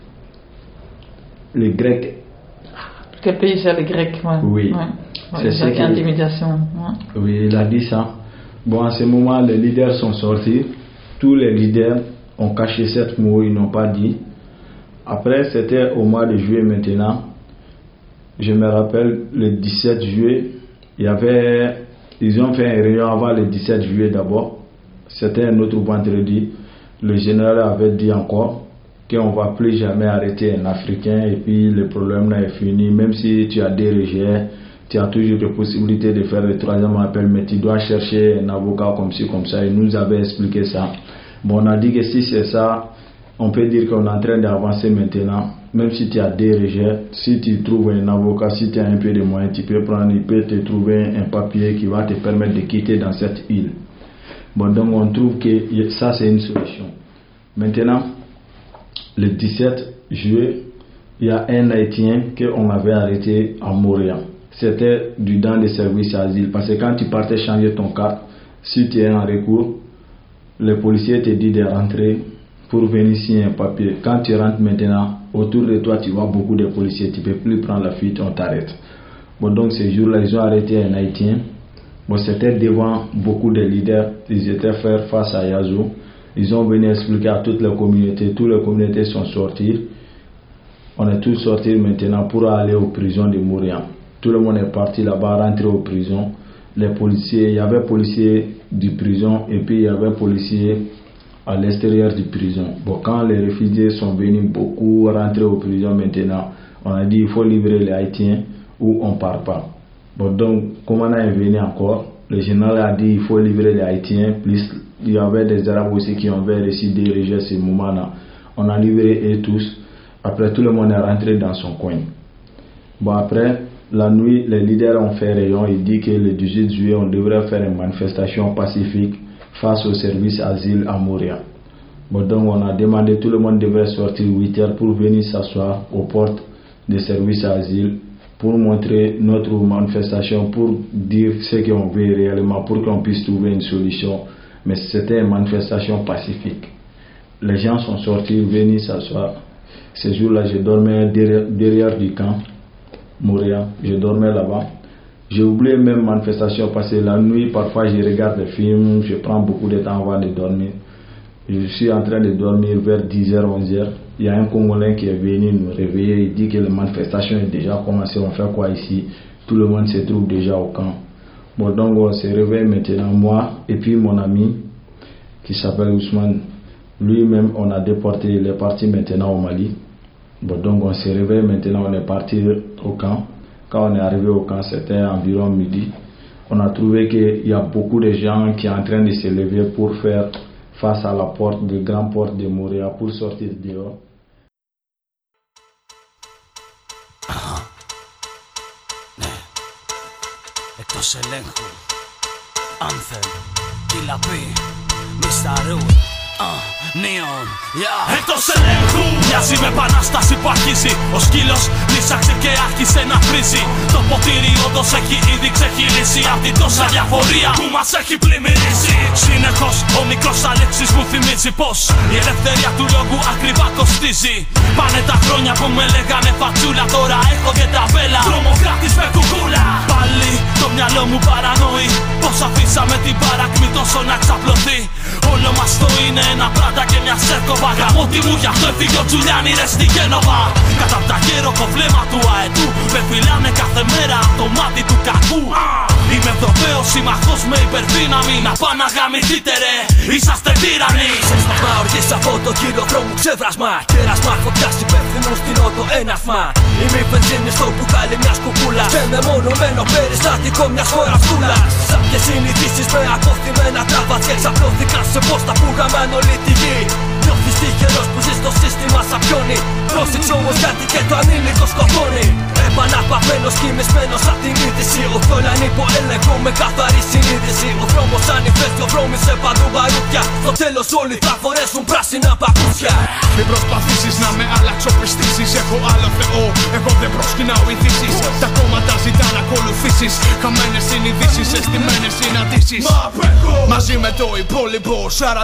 Les Grecs. Quel pays c'est les Grecs? Ouais. Oui. Ouais. C'est ça qui est intimidation. Ouais. Oui, il a dit ça. Bon, à ce moment, les leaders sont sortis. Tous les leaders ont caché cette mot, ils n'ont pas dit. Après, c'était au mois de juillet maintenant. Je me rappelle, le 17 juillet, ils ont fait une réunion avant le 17 juillet d'abord. C'était un autre vendredi. Le général avait dit encore qu'on ne va plus jamais arrêter un Africain et puis le problème là est fini. Même si tu as des rejets, tu as toujours la possibilité de faire le 3e appel, mais tu dois chercher un avocat comme ci, comme ça. Il nous avait expliqué ça. Bon, on a dit que si c'est ça, on peut dire qu'on est en train d'avancer maintenant. Même si tu as des rejets, si tu trouves un avocat, si tu as un peu de moyens, il peut te trouver un papier qui va te permettre de quitter dans cette île. Bon, donc on trouve que ça c'est une solution. Maintenant, le 17 juillet, il y a un Haïtien qu'on avait arrêté à Montréal. C'était du dans des services asile. Parce que quand tu partais changer ton carte, si tu es en recours, le policier te dit de rentrer pour venir signer un papier. Quand tu rentres maintenant, autour de toi, tu vois beaucoup de policiers. Tu ne peux plus prendre la fuite, on t'arrête. Bon, donc ces jours-là, ils ont arrêté un Haïtien. Bon, c'était devant beaucoup de leaders. Ils étaient faire face à Yazoo. Ils ont venu expliquer à toutes les communautés. Toutes les communautés sont sorties. On est tous sortis maintenant pour aller aux prisons de Montréal. Tout le monde est parti là-bas, rentré aux prisons. Les policiers, il y avait policiers du prison et puis il y avait policiers à l'extérieur du prison. Bon, quand les réfugiés sont venus, beaucoup rentrer aux prisons maintenant, on a dit il faut livrer les Haïtiens ou on ne part pas. Bon, donc, commandant est venu encore. Le général a dit il faut livrer les Haïtiens. Plus, il y avait des Arabes aussi qui ont décidé de diriger ce moment-là. On a livré eux tous. Après, tout le monde est rentré dans son coin. Bon, après, la nuit, les leaders ont fait rayon. Ils disent que le 18 juillet, on devrait faire une manifestation pacifique face au service asile à Montréal. Bon, donc, on a demandé tout le monde devrait sortir 8 heures pour venir s'asseoir aux portes des services asile pour montrer notre manifestation, pour dire ce qu'on veut réellement, pour qu'on puisse trouver une solution. Mais c'était une manifestation pacifique. Les gens sont sortis, venus s'asseoir. Ce jour-là, je dormais derrière du camp, Montréal. Je dormais là-bas. J'ai oublié même manifestation parce que la nuit, parfois, je regarde des films, je prends beaucoup de temps avant de dormir. Je suis en train de dormir vers 10h, 11h. Il y a un Congolais qui est venu nous réveiller. Il dit que la manifestation est déjà commencée. On fait quoi ici? Tout le monde se trouve déjà au camp. Bon, donc on se réveille maintenant, moi et puis mon ami qui s'appelle Ousmane. Lui-même, on a déporté, il est parti maintenant au Mali. Bon, donc on se réveille maintenant, on est parti au camp. Quand on est arrivé au camp, c'était environ midi. On a trouvé qu'il y a beaucoup de gens qui sont en train de se lever pour faire face à la porte, de grande porte de Montréal, pour sortir dehors. Εκτός ελέγχου, Anthem, Τιλαπή, Μισταρού, Neon, yeah. Εκτός ελέγχου, μοιάζει με επανάσταση που αρχίζει. Ο σκύλος λύσαξε και άρχισε να βρίζει. Το ποτήρι όντως έχει ήδη ξεχυλήσει απ' την τόσα διαφορία που μας έχει πλημμυρίσει. Συνεχώς ο μικρός Αλέξης μου θυμίζει πως η ελευθερία του λόγου ακριβά κοστίζει. Πάνε τα χρόνια που με λέγανε φατσούλα, τώρα έχω και ταμπέλα. Τρομοκράτης με κουκούλα. φύγει ο Τζουλιάνι ρε στη Γένοβα. Κατά απ' τα γεροκοβλέμα του αετού με φυλάνε κάθε μέρα από το μάτι του κακού. Είμαι Ευρωπαίος σύμμαχος με υπερδύναμη. Να πά να γαμηθείτε ρε, είσαστε τύρανοι. Σε σταμά οργής από το κυλοδρόμου ξέβρασμα. Κέρασμα φωτιάς υπεύθυνους στην ότο έναυσμα. Είμαι η βενζίνη στο μπουκάλι μιας κουκούλας. Και μεμονωμένο περιστατικό μιας χώρας φούλας. Σάπιες συνειδήσεις με αποθυμένα τραβατιές ξαπλώθηκαν σε πόστα που γαμάνε όλη τη γη. Νιώθεις τυχερός που ζεις στο σύστημα σαπιώνει. Πρόσεξε όμως γιατί και το ανήλικο σκοτώνει. Επαναπαυμένος κοιμισμένος απ' την είδηση. Οθόνια είναι υπό έλεγχο με καθαρή συνείδηση. Ο δρόμος σαν ηφαίστειο δρόμοι σε παντού μπαρούδια. Στο τέλος όλοι θα φορέσουν πράσινα παπούτσια. Μην προσπαθήσεις να με αλλαξοπιστήσεις. Έχω άλλο Θεό, εγώ δεν προσκυνάω ειδήσεις. Τα κόμματα ζητά να ακολουθήσεις. Χαμένες συνειδήσεις, αισθημένες συναντήσεις. Μαζί με το υπόλοιπο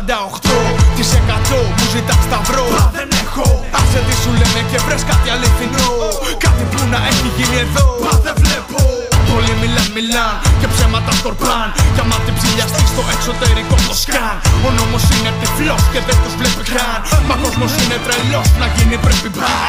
48% μου ζητάς σταυρό. Μα δεν έχω. Άσε τι σου λένε και βρες κάτι αληθινό. Κάτι που να έχει γίνει εδώ. Μα δεν βλέπω. Πολλοί μιλάν και ψέματα σκορπάν. Κι άμα την ψηλιαστεί στο εξωτερικό το σκάν. Ο νόμος είναι τυφλός και δεν τους βλέπει καν. Μα κόσμος είναι τρελός, να γίνει πρέπει μπαν.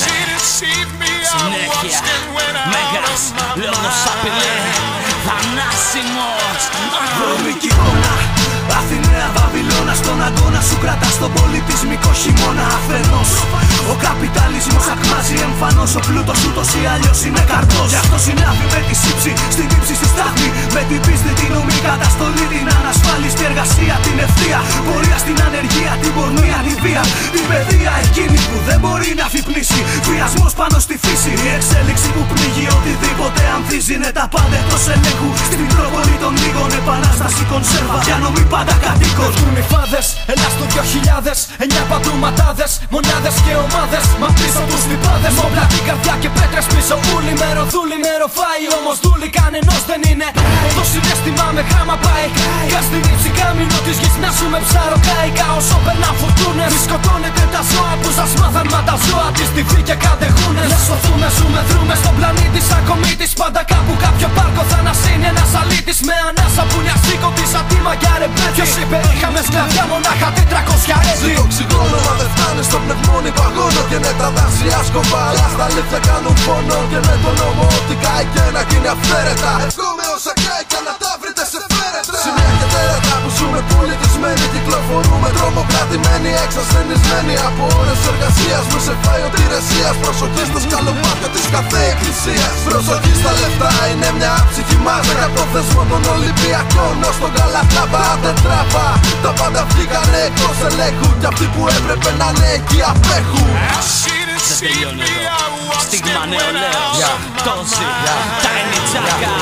Συνέχεια, Μέγας, λόγος απειλέ, θανάσιμος. Βρωμική εικόνα, Αθηναία Βαβυλώνα. Στον αγώνα σου κρατάς τον πολιτισμικό χειμώνα. Αφενός ο καπιταλισμός ακμάζει εμφανώς. Ο πλούτος ούτως ή αλλιώς είναι καρπός. Γι' αυτό συνάδει με τη σύψη, στην ύψη στη στάθμη. Με την πίστη, την ομή καταστολή, την ανασφάλιστη εργασία, την ευθεία. Πορεία στην ανεργία, την πορνεία, τη βία. Την παιδεία εκείνη που δεν μπορεί να αφυπνήσει. Βιασμός πάνω στη φύση. Η εξέλιξη που πνίγει οτιδήποτε ανθίζει. Είναι τα πάντα εκτός ελέγχου. Στην Μητρόπολη των λίγων επανάσταση κονσέρβα. Για νομή πάντα κατοίκων. Πέφτουν οι φάδες, Ελλάς το 2000. 9 πατρουματάδες, μονάδες και ομάδες. Μα πίσω τους λιπάδες. Όπλα την καρδιά και πέτρες πίσω. Ούλοι με ροδούλοι, με ροφάει. Όμως δούλοι κανενός δεν είναι. Το συναίσθημα με γράμμα πάει. Κας την ύψη κάμινο της γης να σου με ψαροκάικα. Όσο περνάν φουρτούνες. Μη σκοτώνετε τα ζώα που σας μάθαν μα τα ζώα της τη βή και κατεχούνες. Να σωθούμε, ζούμε, δρούμε στον πλανήτη σαν κομίτης. Πάντα κάπου κάποιο πάρκο θα ανασύνει ένας αλήτης. Με ανάσα που νοιαστήκω της αντίμα για ρεμπέτη. Ποιος είπε είχαμε σκλαβιά μονάχα 400 έτη. Ζητώ ξυγόνο μα δεν φτάνει στο πνευμόνι παγώνω. Και ναι τα δάση άσκοπα αλλά στα λίθια κάνουν πόνο. Και με τον νόμο ότι κάει και να γίνει αυθαίρετα. Εύχομαι όσα κάει και να τα βρείτε σε φέρετρα. Σημεία και τέρατα που ζούμε πολιτισμένοι. Κυκλοφορούμε τρομοκρατημένοι, εξασθενισμένοι. Από ώρες εργασίας μου σε φάει ότι ρεσίας. Προσοχή στα σκαλοπάτια της κάθε εκκλησίας. Προσοχή στα λεφτά είναι μια ψυχή μας. Από το θεσμό των Ολυμπιακών ως τον Καλαθράβα. Τετράβα, τα πάντα βγήκανε εκτός ελέγχου. Κι αυτοί που έπρεπε να είναι εκεί απέχουν. Δεν τελειώνει εδώ. Στίγμα νεολαίος, τόση, Tiny Jaga.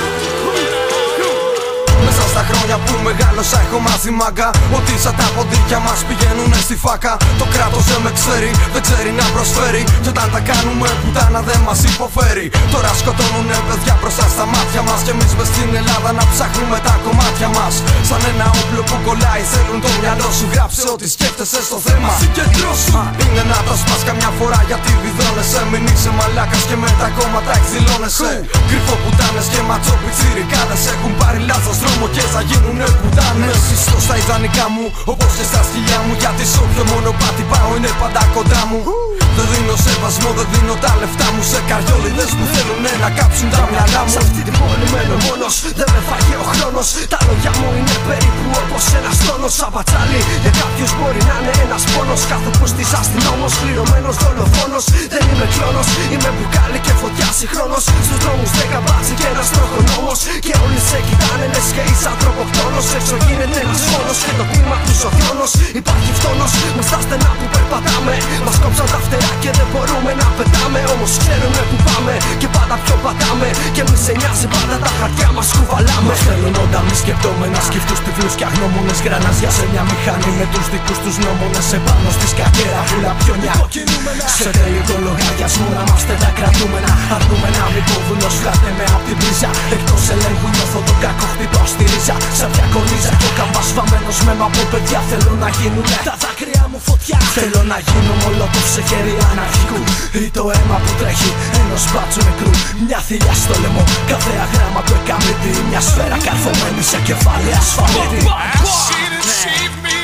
Μέσα στα χρόνια που μεγάλωσα έχω μάθει μάγκα. Ότι σαν τα ποντίκια μας πηγαίνουνε στη φάκα. Το κράτος δεν με ξέρει, δεν ξέρει να προσφέρει. Κι όταν τα κάνουμε πουτάνα δεν μας υποφέρει. Τώρα σκοτώνουνε παιδιά μπροστά στα μάτια μας. Κι εμείς μες στην Ελλάδα να ψάχνουμε τα κομμάτια μας. Σαν ένα όπλο που κολλάει θέλουν το μυαλό σου. Γράψε ό,τι σκέφτεσαι στο θέμα. Συγκεντρώσου. Είναι να το σπάς καμιά φορά γιατί βιδώνεσαι. Μην είσαι μαλάκας και με τα κόμματα εκδηλώνεσαι. Κρυφό πουτάνες και ματσόπιτσιρικάδες έχουν πάρει λάθος δρόμο και θα γίνουνε πουτάνες. Συστώ στα ιδανικά μου όπως και στα σκυλιά μου. Γιατί σ' όποιο μονοπάτι πάω είναι πάντα κοντά μου. Δεν δίνω σεβασμό, δεν δίνω τα λεφτά μου σε καριόλιδες που θέλουνε να κάψουν τα μυαλά μου. Σ' αυτή την πόλη μένω μόνος, δεν με φάγει ο χρόνος. Τα λόγια μου είναι περίπου όπως ένας τόνος. Σαν πατσάλι για κάποιους μπορεί να είναι ένας πόνος. Κάθω που στις αστυνόμος, πληρωμένος δολοφόνος. Δεν είμαι κλόνος, είμαι μπουκάλι και φωτιά συγχρόνος. Στους δρόμους 10 μπάτσι και ένας τροχονόμος. Και όλοι σε κοιτάνε λες και είσαι ανθρωποκτόνος. Έξω γίνεται ένας φόνος και το κλίμα τους ο θρόνος. Υπάρχει φθόνος μες στα στενά που περπατάμε. Μας κόψαν τα φτερά και δεν μπορούμε να πετάμε. Όμως ξέρουμε που πάμε και πάντα πιο πατάμε. Και μη σε νοιάζει πάντα τα χαρτιά μας κουβαλάμε. Μας θέλουν όταν μη σκεπτόμενα σκυφτούς τυφλούς και αγνώμονες. Γρανάζια σε μια μηχανή με τους δικούς τους νόμονες. Επάνω στη σκακέρα φούλα πιόνια. Σε τέλειο των λογαριασμού να είμαστε τα κρατούμενα. Αρνούμενα μη πόδουλος φλάτε με απ' την πρίζα. Εκτός ελέγχου νιώθω το κακό χτυπάω στη ρίζα. Σαν πια κολλίζα και ο καμπάς βαμμένος με μαπό παιδιά. Θέλω να γίνουνε τα δάκρυα μου φωτιά. Θέλω να γίνω μολότοφ σε χέρι αναρχικού. Ή το αίμα που τρέχει ενός μπάτσου νεκρού. Μια θηλιά στο λαιμό, κάθε αγράμμα του εκαμίτη. Μια σφαίρα καρφωμένη σε κεφάλι ασφαλίτη.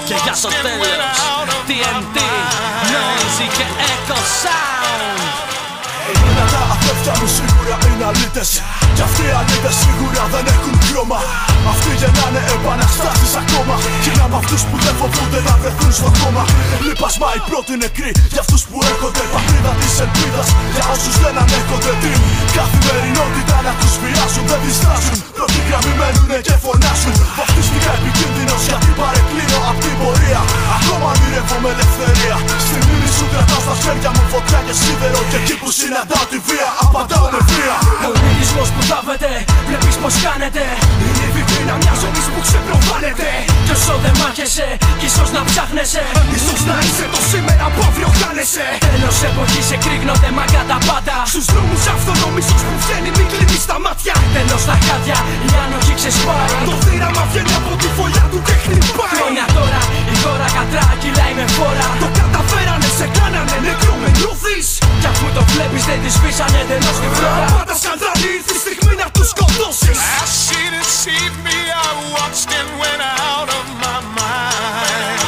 Και για το τέλος TNT Noise και Echo Sound. Είναι τα αδέρφια μου σίγουρα είναι αλήτες. Κι αυτοί οι αλήτες σίγουρα δεν έχουν χρώμα. Αυτοί γεννάνε επαναστάσεις ακόμα. Κι είναι από αυτούς που δεν φοβούνται να βρεθούν στο κόμμα. Λείπασμα οι πρώτοι νεκροί για αυτούς που έρχονται. Πατρίδα της ελπίδας για όσους δεν ανέχονται την καθημερινότητα να τους βιάσουν. Δεν διστάζουν, πρώτοι γραμμοί μένουνε και φωνάζουν. Βαφτίστηκα επικίνδυνος γιατί παρεκκλίνω απ' την πορεία. Ακόμα ονειρεύομαι ελευθερία. Στη μνήμη σου κρατάω στα χέρια μου φωτιά και σίδερο. Και εκεί που συναντάω τη βία απαντάω με βία. Ο νικισμός που θάβεται, βλέπεις πως κάνετε. Είναι η βιτρίνα μιας ζωής που ξεπροβάλλεται. Κι όσο δεν μάχεσαι, κι ίσως να ψάχνεσαι. Ίσως να είσαι το σήμερα που αύριο χάνεσαι. Τέλος εποχής εκρήγνονται μαγκά τα πάντα. Στους δρόμους αυτονομήσεως που βγαίνει μη κλείνεις τα μάτια. Τέλος τα χάδια, η άνοχη ξεσπάει. Το θύραμα βγαίνει από τη φωλιά του και χτυπάει. Χρόνια τώρα, η χώρα κατρά, κυλάει με φόρα. Το καταφέρανε, σε κάνανε νεκρό με νιώθεις. Κι αφού το βλέπεις δεν τη σβήσανε εντελώς τη φλόρα. Πάντα σκανδάλι ήρθε η στιγμή να τους σκοτώσεις. As she deceived me, I watched and went out of my mind.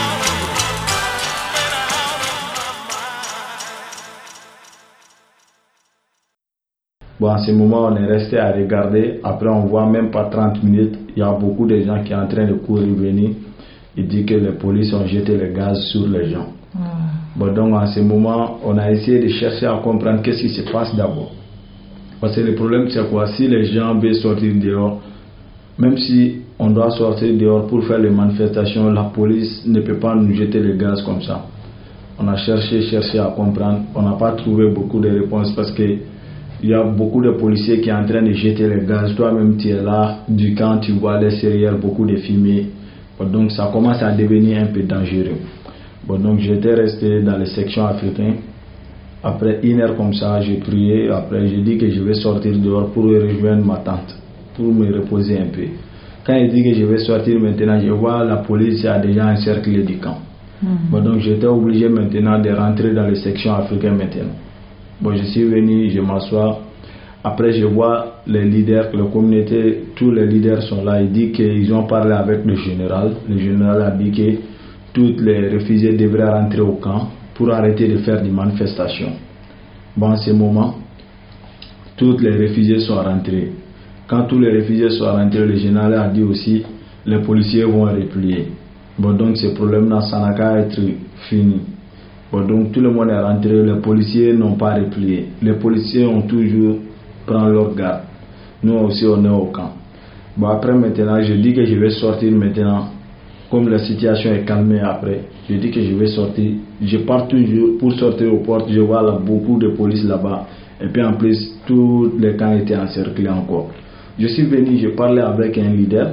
Bon, à ce moment, on est resté à regarder. Après, on voit même pas 30 minutes. Il y a beaucoup de gens qui sont en train de courir venir. Il dit que les polices ont jeté le gaz sur les gens. Bon, donc, à ce moment, on a essayé de chercher à comprendre qu'est-ce qui se passe d'abord. Parce que le problème, c'est quoi? Si les gens veulent sortir dehors, même si on doit sortir dehors pour faire les manifestations, la police ne peut pas nous jeter le gaz comme ça. On a cherché à comprendre. On n'a pas trouvé beaucoup de réponses parce que il y a beaucoup de policiers qui sont en train de jeter le gaz. Toi-même, tu es là, du camp, tu vois l'extérieur, beaucoup de fumée. Bon, donc, ça commence à devenir un peu dangereux. Bon, donc, j'étais resté dans les sections africaines. Après 1 heure comme ça, j'ai prié. Après, j'ai dit que je vais sortir dehors pour rejoindre ma tante, pour me reposer un peu. Quand il dit que je vais sortir maintenant, je vois la police a déjà encerclé du camp. Bon, donc, j'étais obligé maintenant de rentrer dans les sections africaines maintenant. Bon, je suis venu, je m'assois. Après, je vois les leaders, la communauté, tous les leaders sont là. Il dit qu'ils ont parlé avec le général. Le général a dit que tous les réfugiés devraient rentrer au camp pour arrêter de faire des manifestations. Bon, en ce moment, tous les réfugiés sont rentrés. Quand tous les réfugiés sont rentrés, le général a dit aussi les policiers vont replier. Bon, donc ce problème-là, ça n'a qu'à être fini. Bon, donc tout le monde est rentré, les policiers n'ont pas replié. Les policiers ont toujours pris leur garde. Nous aussi, on est au camp. Bon, après maintenant, je dis que je vais sortir maintenant. Comme la situation est calmée après, je dis que je vais sortir. Je pars toujours pour sortir aux portes. Je vois là, beaucoup de police là-bas. Et puis en plus, tous les camps étaient encerclés encore. Je suis venu, je parlais avec un leader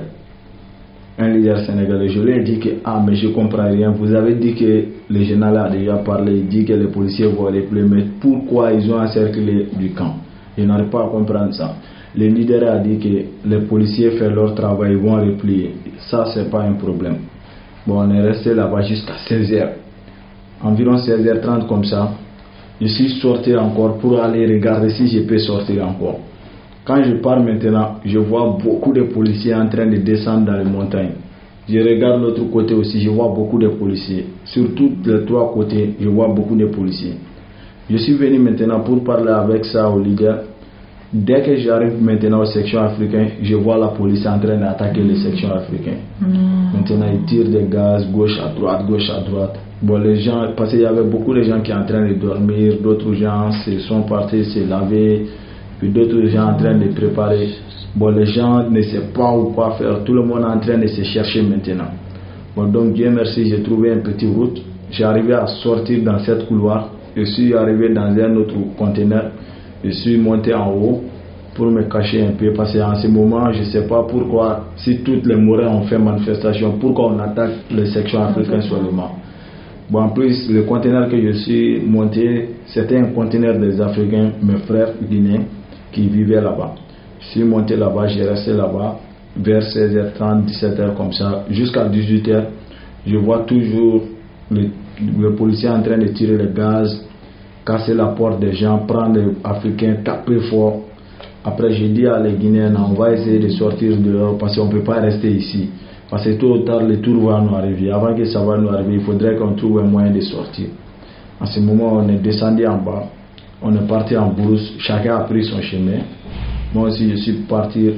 sénégalais. Je lui ai dit que, mais je ne comprends rien. Vous avez dit que le général a déjà parlé. Il dit que les policiers vont replier. Mais pourquoi ils ont encerclé du camp? Je n'arrive pas à comprendre ça. Le leader a dit que les policiers font leur travail, ils vont replier. Ça, c'est pas un problème. Bon, on est resté là-bas jusqu'à 16h. Environ 16h30 comme ça. Je suis sorti encore pour aller regarder si je peux sortir encore. Quand je pars maintenant, je vois beaucoup de policiers en train de descendre dans les montagnes. Je regarde l'autre côté aussi, je vois beaucoup de policiers. Sur tous les 3 côtés, je vois beaucoup de policiers. Je suis venu maintenant pour parler avec ça au leader. Dès que j'arrive maintenant aux sections africaines, je vois la police en train d'attaquer les sections africaines. Maintenant, ils tirent des gaz gauche à droite, gauche à droite. Bon, les gens, parce qu'il y avait beaucoup de gens qui sont en train de dormir, d'autres gens se sont partis se laver, puis d'autres gens en train de préparer. Bon, les gens ne savent pas où quoi faire. Tout le monde est en train de se chercher maintenant. Bon, donc Dieu merci, j'ai trouvé une petite route. J'ai arrivé à sortir dans cette couloir. Je suis arrivé dans un autre conteneur. Je suis monté en haut pour me cacher un peu parce qu'en ce moment, je ne sais pas pourquoi, si toutes les Mauriens ont fait manifestation, pourquoi on attaque les sections africaines seulement. Bon, en plus, le conteneur que je suis monté, c'était un conteneur des Africains, mes frères guinéens, qui vivaient là-bas. Je suis monté là-bas, j'ai resté là-bas vers 16h30, 17h comme ça, jusqu'à 18h. Je vois toujours le policier en train de tirer le gaz, casser la porte des gens, prendre les Africains, taper fort. Après, j'ai dit à les Guinéens, on va essayer de sortir dehors parce qu'on ne peut pas rester ici. Parce que tôt ou tard, le tour va nous arriver. Avant que ça va nous arriver, il faudrait qu'on trouve un moyen de sortir. En ce moment, on est descendu en bas. On est parti en brousse. Chacun a pris son chemin. Moi aussi, je suis parti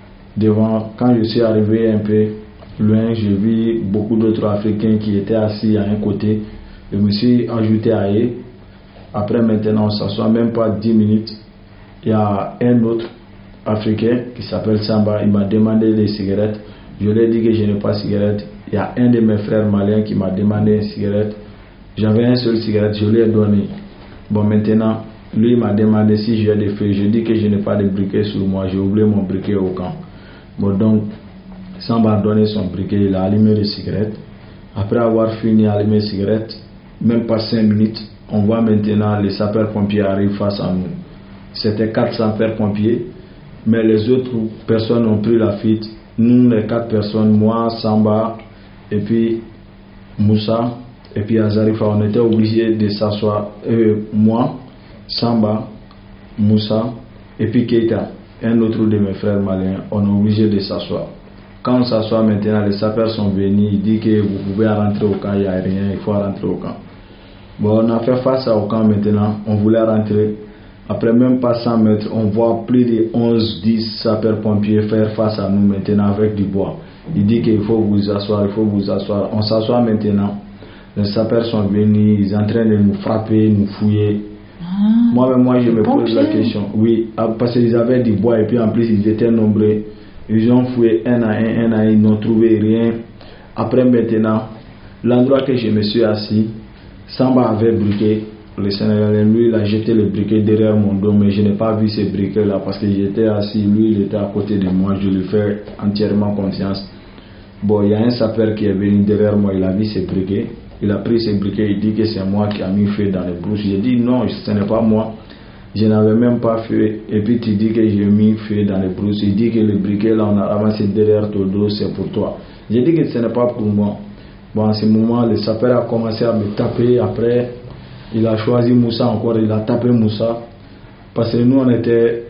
devant. Quand je suis arrivé un peu loin, j'ai vu beaucoup d'autres Africains qui étaient assis à un côté. Je me suis ajouté à eux. Après, maintenant, on s'assoit même pas 10 minutes. Il y a un autre Africain qui s'appelle Samba. Il m'a demandé des cigarettes. Je lui ai dit que je n'ai pas de cigarette. Il y a un de mes frères maliens qui m'a demandé une cigarette. J'avais un seul cigarette, je lui ai donné. Bon, maintenant, lui m'a demandé si j'ai des feuilles. Je dis que je n'ai pas de briquet sur moi. J'ai oublié mon briquet au camp. Bon, donc, Samba a donné son briquet. Il a allumé les cigarettes. Après avoir fini d'allumer les cigarettes, même pas 5 minutes, on voit maintenant les sapeurs-pompiers arrivent face à nous. C'était 4 sapeurs-pompiers, mais les autres personnes ont pris la fuite. Nous, les 4 personnes, moi, Samba, et puis Moussa, et puis Azarifa, on était obligés de s'asseoir. Moi, Samba, Moussa, et puis Keita, un autre de mes frères maliens, on est obligés de s'asseoir. Quand on s'assoit maintenant, les sapeurs sont venus, ils disent que vous pouvez rentrer au camp, il n'y a rien, il faut rentrer au camp. Bon, on a fait face au camp maintenant, on voulait rentrer. Après même pas 100 mètres, on voit plus de 11-10 sapeurs-pompiers faire face à nous maintenant avec du bois. Il dit qu'il faut vous asseoir, il faut vous asseoir. On s'assoit maintenant. Les sapeurs sont venus, ils sont en train de nous frapper, nous fouiller. Moi je me pose la question. Oui, parce qu'ils avaient du bois et puis en plus ils étaient nombreux. Ils ont fouillé un à un, ils n'ont trouvé rien. Après maintenant, l'endroit que je me suis assis, Samba avait briqué. Le Sénégalais, lui, il a jeté le briquet derrière mon dos, mais je n'ai pas vu ce briquet-là parce que j'étais assis, lui, il était à côté de moi, je lui fais entièrement confiance. Bon, il y a un sapeur qui est venu derrière moi, il a vu ce briquet, il a pris ce briquet, il dit que c'est moi qui a mis feu dans les brousses. J'ai dit non, ce n'est pas moi, je n'avais même pas feu, et puis tu dis que j'ai mis feu dans les brousses. Il dit que le briquet-là, on a avancé derrière ton dos, c'est pour toi. J'ai dit que ce n'est pas pour moi. Bon, en ce moment, le sapeur a commencé à me taper, après... Il a choisi Moussa encore, il a tapé Moussa. Parce que nous, on était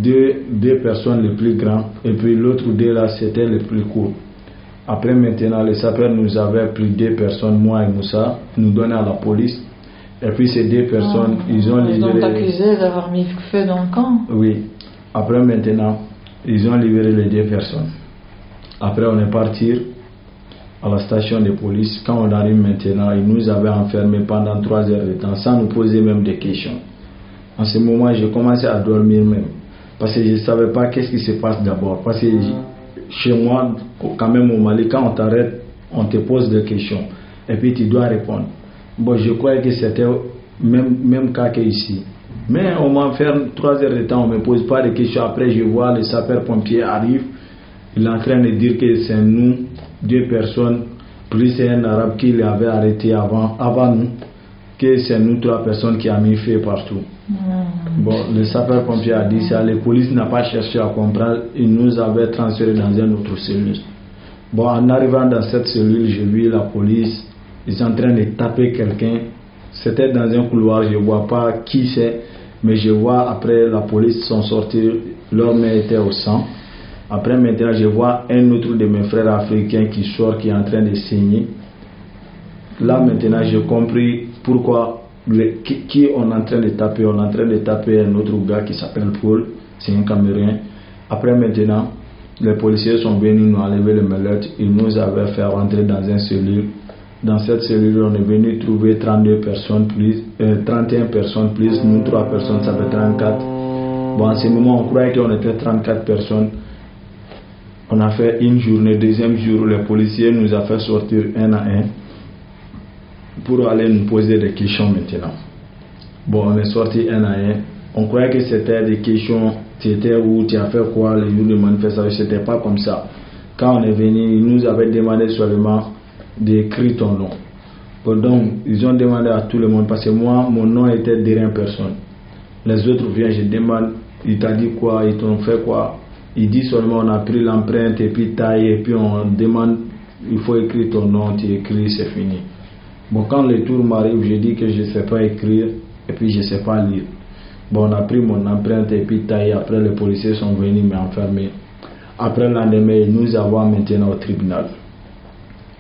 deux personnes les plus grands. Et puis l'autre deux là, c'était les plus courts. Après maintenant, les sapeurs nous avaient pris 2 personnes, moi et Moussa, nous donnaient à la police. Et puis ces 2 personnes, ils ont libéré... Ils ont accusé d'avoir mis feu dans le camp. Oui. Après maintenant, ils ont libéré les 2 personnes. Après, on est parti à la station de police. Quand on arrive maintenant, ils nous avaient enfermés pendant 3 heures de temps sans nous poser même des questions. En ce moment, j'ai commencé à dormir même parce que je ne savais pas qu'est-ce qui se passe d'abord. Parce que chez moi, quand même au Mali, quand on t'arrête, on te pose des questions et puis tu dois répondre. Bon, je croyais que c'était même cas qu'ici. Mais on m'enferme 3 heures de temps, on ne me pose pas de questions. Après, je vois les sapeurs-pompiers arrivent. Il est en train de dire que c'est nous, 2 personnes, plus un arabe qui l'avait arrêté avant nous, que c'est nous 3 personnes qui a mis feu partout. Bon, le sapeur-pompier a dit ça, la police n'a pas cherché à comprendre, il nous avait transféré dans une autre cellule. Bon, en arrivant dans cette cellule, j'ai vu la police, ils sont en train de taper quelqu'un. C'était dans un couloir, je ne vois pas qui c'est, mais je vois après la police sont sortis, leur main était au sang. Après maintenant, je vois un autre de mes frères africains qui sort, qui est en train de saigner. Là maintenant, j'ai compris pourquoi qui on est en train de taper. On est en train de taper un autre gars qui s'appelle Paul, c'est un Camerounais. Après maintenant, les policiers sont venus nous enlever les menottes. Ils nous avaient fait rentrer dans une cellule. Dans cette cellule, on est venu trouver 32 personnes plus, 31 personnes plus, nous 3 personnes, ça fait 34. Bon, en ce moment, on croyait qu'on était 34 personnes. On a fait une journée, deuxième jour, les policiers nous ont fait sortir un à un pour aller nous poser des questions maintenant. Bon, on est sorti un à un. On croyait que c'était des questions, tu étais où, tu as fait quoi, les jours de manifestation, c'était pas comme ça. Quand on est venu, ils nous avaient demandé seulement d'écrire ton nom. Bon, donc, ils ont demandé à tout le monde, parce que moi, mon nom était derrière personne. Les autres viennent, je demande, ils t'ont dit quoi, ils t'ont fait quoi. Il dit seulement on a pris l'empreinte et puis taille et puis on demande, il faut écrire ton nom, tu écris, c'est fini. Bon, quand le tour m'arrive, je dis que je ne sais pas écrire et puis je ne sais pas lire. Bon, on a pris mon empreinte et puis taille, après les policiers sont venus m'enfermer. Après le lendemain, nous avons maintenant au tribunal.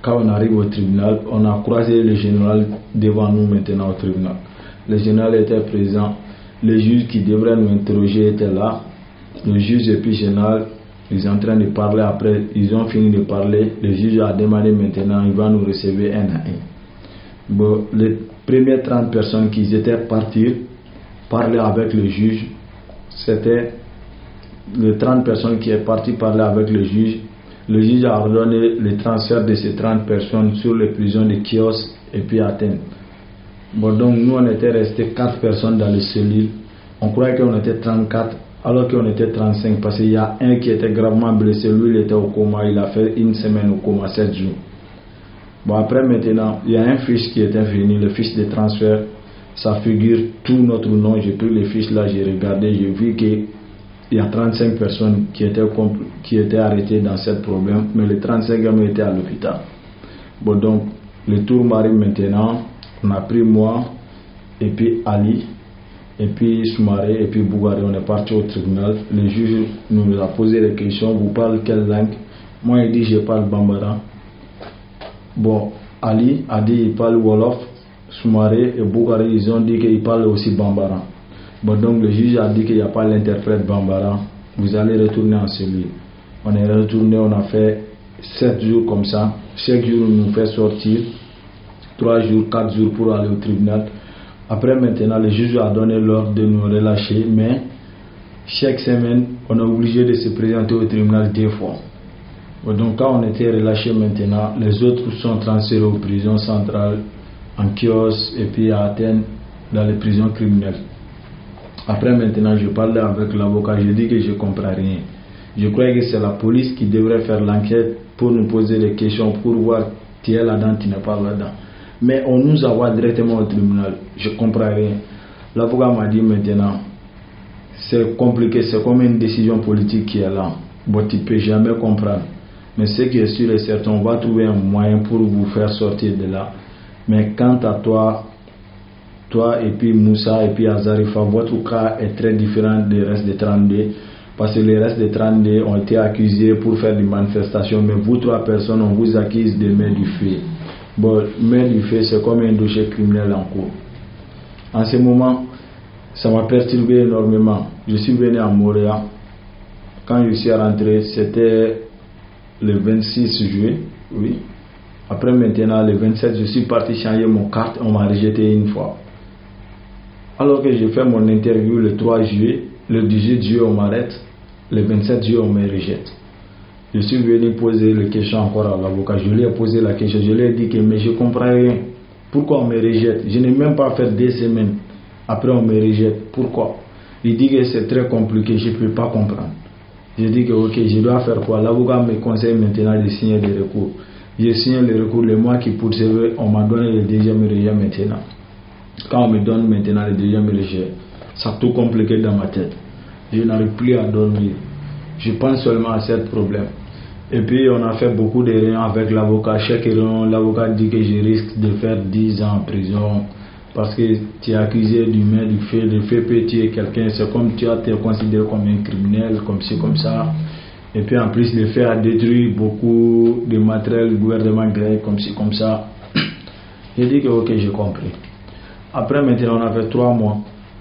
quand on arrive au tribunal, on a croisé le général devant nous maintenant au tribunal. Le général était présent, le juge qui devrait nous interroger était là, le juge et puis le général, ils sont en train de parler. Après, ils ont fini de parler, le juge a demandé maintenant, il va nous recevoir un à un. Bon, les premières 30 personnes qui étaient parties parler avec le juge, c'était les 30 personnes qui sont parties parler avec le juge. Le juge a ordonné le transfert de ces 30 personnes sur les prisons de Chios et puis Athènes. Bon, donc nous on était restés 4 personnes dans les cellules. On croyait qu'on était 34 alors qu'on était 35 parce qu'il y a un qui était gravement blessé. Lui il était au coma, il a fait une semaine au coma, 7 jours. Bon, après maintenant, il y a un fiche qui était venu, le fiche de transfert. Ça figure tout notre nom. J'ai pris les fiches là, j'ai regardé, j'ai vu qu'il y a 35 personnes qui étaient arrêtées dans ce problème, mais les 35e étaient à l'hôpital. Bon, donc le tour m'arrive maintenant. On a pris moi, et puis Ali, et puis Soumaré, et puis Bougaré. On est parti au tribunal. Le juge nous a posé des questions. Vous parlez quelle langue? Moi, il dit je parle Bambara. Bon, Ali a dit il parle Wolof. Soumaré et Bougaré, ils ont dit qu'ils parlent aussi Bambara. Bon, donc le juge a dit qu'il n'y a pas l'interprète Bambara. Vous allez retourner en cellule. On est retourné, on a fait 7 jours comme ça. Chaque jour, on nous fait sortir. 3 jours, 4 jours pour aller au tribunal. Après, maintenant, le juge a donné l'ordre de nous relâcher, mais chaque semaine, on est obligé de se présenter au tribunal 2 fois. Bon, donc, quand on était relâché maintenant, les autres sont transférés aux prisons centrales, en Chios et puis à Athènes, dans les prisons criminelles. Après, maintenant, je parlais avec l'avocat, je dis que je ne comprends rien. Je crois que c'est la police qui devrait faire l'enquête pour nous poser des questions, pour voir qui est là-dedans, qui n'est pas là-dedans. Mais on nous envoie directement au tribunal. Je ne comprends rien. L'avocat m'a dit maintenant, c'est compliqué, c'est comme une décision politique qui est là. Bon, tu ne peux jamais comprendre. Mais ce qui est sûr et certain, on va trouver un moyen pour vous faire sortir de là. Mais quant à toi et puis Moussa et puis Azarifa, votre cas est très différent des restes des 32. Parce que les restes des 32 ont été accusés pour faire des manifestations. Mais vous 3 personnes, on vous accuse de main du feu. Bon, main du feu, c'est comme un dossier criminel en cours. En ce moment, ça m'a perturbé énormément. Je suis venu à Montréal. Quand je suis rentré, c'était le 26 juillet, oui. Après maintenant, le 27, je suis parti changer mon carte, on m'a rejeté une fois. Alors que j'ai fait mon interview le 3 juillet, le 18 juillet on m'arrête, le 27 juillet on me rejette. Je suis venu poser les questions encore à l'avocat, je lui ai posé la question, je lui ai dit que mais je ne comprends rien. Pourquoi on me rejette? Je n'ai même pas fait 2 semaines, après on me rejette. Pourquoi? Il dit que c'est très compliqué, je ne peux pas comprendre. Je dis que ok, je dois faire quoi? L'avocat me conseille maintenant de signer des recours. J'ai signé le recours, le mois qui poursuivait, on m'a donné le deuxième rejet maintenant. Quand on me donne maintenant le deuxième rejet, ça a tout compliqué dans ma tête. Je n'arrive plus à dormir. Je pense seulement à ce problème. Et puis on a fait beaucoup de réunions avec l'avocat. Chaque réunion, l'avocat dit que je risque de faire 10 ans en prison parce que tu es accusé du main du fait, le fait peut tuer quelqu'un. C'est comme tu as été considéré comme un criminel, comme ci, comme ça. Et puis en plus, le fait a détruit beaucoup de matériel du gouvernement grec, comme ci, comme ça. J'ai dit que ok, j'ai compris. Après maintenant, on a fait 3 mois.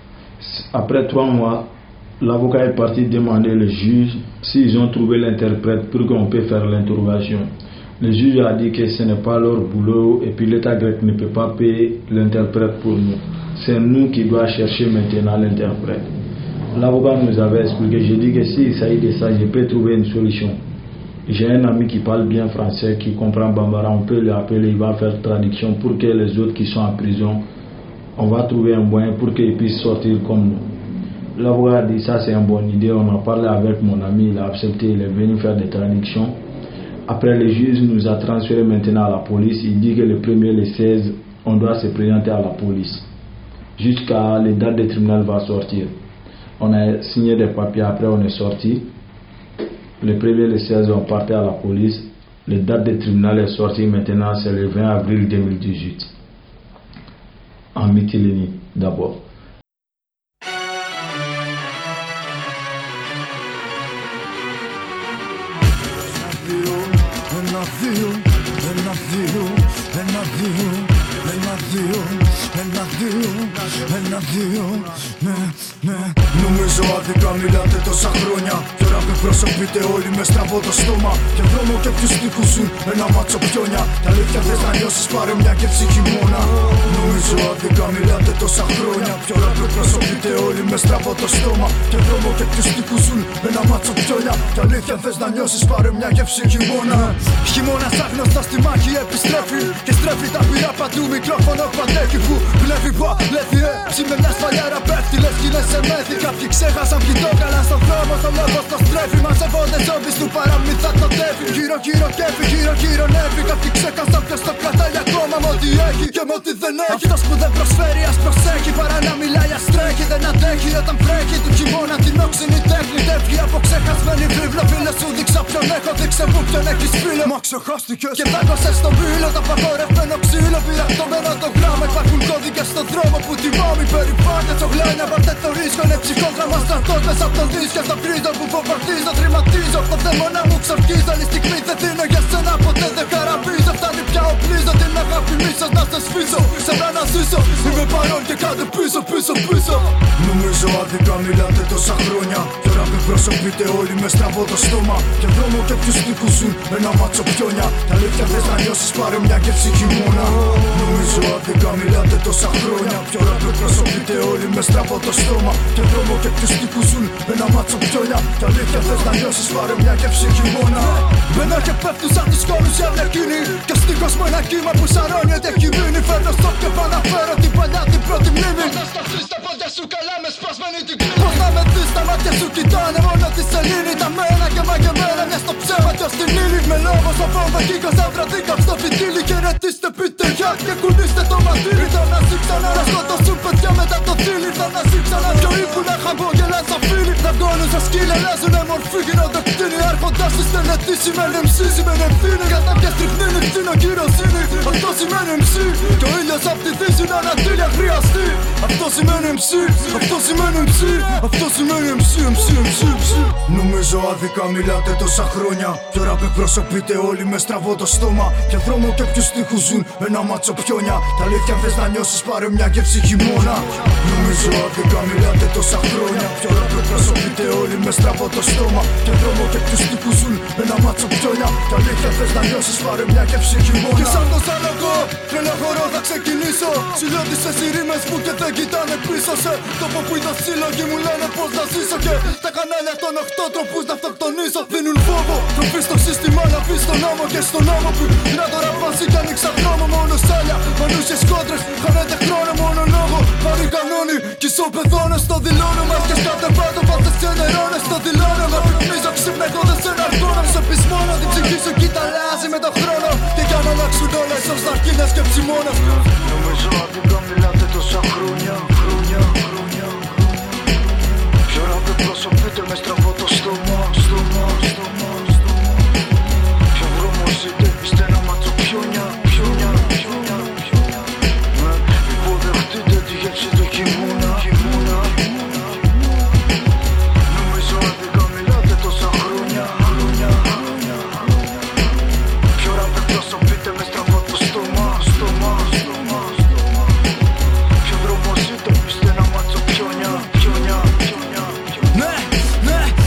Après 3 mois, l'avocat est parti demander le juge s'ils ont trouvé l'interprète pour qu'on puisse faire l'interrogation. Le juge a dit que ce n'est pas leur boulot et puis l'État grec ne peut pas payer l'interprète pour nous. C'est nous qui devons chercher maintenant l'interprète. L'avocat nous avait expliqué, j'ai dit que s'il s'agit de ça, je peux trouver une solution. J'ai un ami qui parle bien français, qui comprend Bambara, on peut l'appeler, il va faire traduction pour que les autres qui sont en prison, on va trouver un moyen pour qu'ils puissent sortir comme nous. L'avocat a dit ça c'est une bonne idée, on a parlé avec mon ami, il a accepté, il est venu faire des traductions. Après le juge nous a transféré maintenant à la police, il dit que le 1er, le 16, on doit se présenter à la police. Jusqu'à la date de tribunal va sortir. On a signé des papiers, après on est sorti. Le 1er, le 16, on partait à la police. La date de tribunal est sortie maintenant, c'est le 20 avril 2018. En Mytilène d'abord. Ένα, δύο, Νομίζω άδικα μιλάτε τόσα χρόνια. Τώρα που εκπροσωπείτε όλοι με στραβό το στόμα. Και δρόμο και ποιους στίχους ζουν με ένα μάτσο πιόνια. Τα αλήθεια θες να νιώσεις, πάρε μια γεύση χειμώνα. Νομίζω άδικα μιλάτε τόσα χρόνια. Κι ώρα που εκπροσωπείτε όλοι με στραβό το στόμα. Και δρόμο και ποιους στίχους ζουν με ένα μάτσο πιόνια. Τα αλήθεια θες να νιώσεις, πάρε μια γεύση χειμώνα. Χειμώνας άγνωστος στη μάχη επιστρέφει. Και στρέφει τα πυρά παντού, μικρόφωνο παντέχει. Που βλέπει παλεύει με μια σφαλιάρα πέφτει, λες κι είναι σε μέθη. Κάποιοι ξέχασαν ποιοι το έκαναν στον δρόμο. Το λόγο στο στρέφει, μαζεύονται ζόμπις του παραμύθα το τέφι. Γύρω γύρω κέφι, γύρω γύρω νεύει. Κάποιοι ξέχασαν ποιος το κρατάει ακόμα με ό,τι έχει και με ό,τι δεν έχει. Αυτός που δεν προσφέρει ας προσέχει, παρά να μιλάει ας τρέχει. Δεν αντέχει όταν βρέχει του χειμώνα την όξινη τέχνη. Τεύχει από ξεχασμένη βίβλο. Φίλε σου δείξα ποιον έχω, δείξε μου ποιον έχεις φίλο. Μα ξεχάστηκες και δάκωσες στον πύλο. Τα παγορευμένο ξύλο, πειρακτωμένο το γράμμα. Υπάρχουν κώδικες στον δρόμο που τιμάμε. Περιφάνεια τσογλάνια, πάρτε το ρίσκο. Είναι ψυχόγραμμα στρατός μέσα απ' τον δίσκο. Στο κρίζο που φοβαρτίζω, τρηματίζω. Το δαίμονα μου ξορκίζω. Άλλη στιγμή δεν δίνω για σένα, ποτέ δεν χαραπίζω. Φτάνει πια οπλίζω την αγάπη μίσος να σε σφίσω. Ξέρα να ζήσω, είμαι παρόν και κάντε πίσω, πίσω, πίσω. Νομίζω άδικα μιλάτε τόσα χρόνια. Τώρα που εκπροσωπείτε όλοι με στραβό το στόμα. Και δρόμο και ποιους στίχους ζουν με ένα μάτσο πιόνια. Τα αλήθεια θες να νιώσεις, πάρε μια γεύση χειμώνα. Νομίζω άδικα μιλάτε τόσα χρόνια. Κι ώρα που εκπροσωπείτε όλοι με στραβό το στόμα. Και δρόμο και ποιους στίχους ζουν με ένα μάτσο πιόνια. Τα αλήθεια θες να νιώσεις, πάρε μια γεύση χειμώνα. Μπαίνω και πέφτουν σαν τους κόλους οι αρλεκίνοι. Και ο στίχος μου ένα κύμα που σαρώνει ότι έχει μείνει. Φέρνω στο και παναφέρω την παλιά την πρώτη μνήμη. Πώς θα σταθείς τα πόδια σου καλά με σπασμένη την κλίνη. Πώς να με δεις τα μάτια σου κοιτάνε μόνο τη σελήνη. Τα μένα και μαγεμένα μια στο ψέμα κι ως την ύλη. Με λόγο στο βόμβα κύκο σαν βραδίκα στο φιτίλι. Χαιρετήστε πείτε γεια και κουνήστε το μαντήρι. Θα να ζει ξανά να σκοτώσουν παιδιά μετά το θύλι. Θα να ζει ξανά πιο ύπουλα χαμπόγελαν σαν φίλοι. Να γκώνουν σαν σκύλια, αλλάζουνε μορφή γινοντοκτίνη. Άρχοντας στη στενετή σημαίνει MC, σημαίνει ευθύνη. Για τα πια στριχνίνη, φτύνω κυροσύνη. Αυτό σημαίνει MC κι ο ήλιος απ' τη δύση να ανατήλια χρειαστεί. Αυτό σημαίνει MC, αυτό σημαίνει MC. Αυτό σημαίνει MC, MC, MC, MC. Νομίζω άδικα μιλάτε τόσα χρόνια. Κι ώρα που εκπροσωπείτε όλοι με στραβό το στόμα. Και δρόμο και ποιους στίχους ζουν με ένα μάτσο πιόνια. Τα αλήθεια θες να νιώσεις, πάρε μια γεύση χειμώνα. Νομίζω άδικα μιλάτε τόσα χρόνια. Κι ώρα που εκπροσωπείτε όλοι με στραβό το στόμα. Και δρόμο και ποιους στίχους ζουν με ένα μάτσο πιόνια. Τα αλήθεια θες να νιώσεις, πάρε μια γεύση χειμώνα. Και σαν το ζαλογό, τρελό χορό θα ξεκινήσω. Συλλόγησες οι ρήμες μου και δεν κοιτάνε πίσω. Σε τόπο που είδα σύλλογοι μου λένε πως να ζήσω. Και τα κανάλια των 8 τρόπους να αυτοκτονήσω. Δίνουν φόβο, τροπή στο σύστημα να μπει στον νόμο. Και στον νόμο που να τώρα πάσει κι ανοίξα δρόμο. Μόνο σάλια, μανούσιες κόντρες, χάνετε χρόνο μόνο λόγο. Πάρει κανόνι, κι ισοπεδώνω στο δηλώνω. Μάρκες κατεβάτω, πάντες ξενερώνω στο δηλώνω. Με πυκνίζω ξύπνα, εγώ δεν σε ναρκώνω. Σε πεισμόνο, την ψυχή σου κοίτα αλλάζει με τον χρόνο. Και κι αν αλλάξουν όλα, ίσως να αρκεί να σκέψει μόνος. Νομίζω άδικα μιλάτε τόσα χρόνια. Κι ώρα που εκπροσωπείτε με στραβό το στόμα. Ποιο δρόμο ζείτε, είστε ένα μάτσο πιόνια. Υποδεχτείτε τη γεύση του χειμώνα. Νομίζω άδικα μιλάτε τόσα χρόνια. Κι ώρα που εκπροσωπείτε με στραβό το στόμα. Ποιο δρόμο ζείτε, είστε ένα μάτσο πιόνια. Ναι,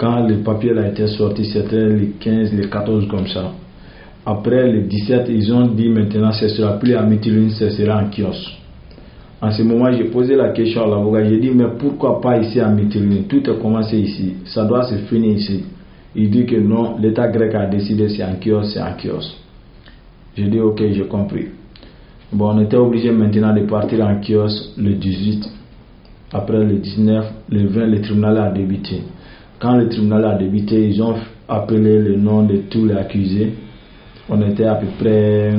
quand le papier a été sorti, c'était les 15, les 14 comme ça. Après les 17, ils ont dit maintenant ce sera plus à Mytilène, ce sera en kiosque. En ce moment, j'ai posé la question à l'avocat, j'ai dit mais pourquoi pas ici à Mytilène? Tout a commencé ici, ça doit se finir ici. Il dit que non, l'État grec a décidé c'est en kiosque, c'est en kiosque. J'ai dit ok, j'ai compris. Bon, on était obligé maintenant de partir en kiosque le 18. Après le 19, le 20, le tribunal a débuté. Quand le tribunal a débuté, ils ont appelé le nom de tous les accusés. On était à peu près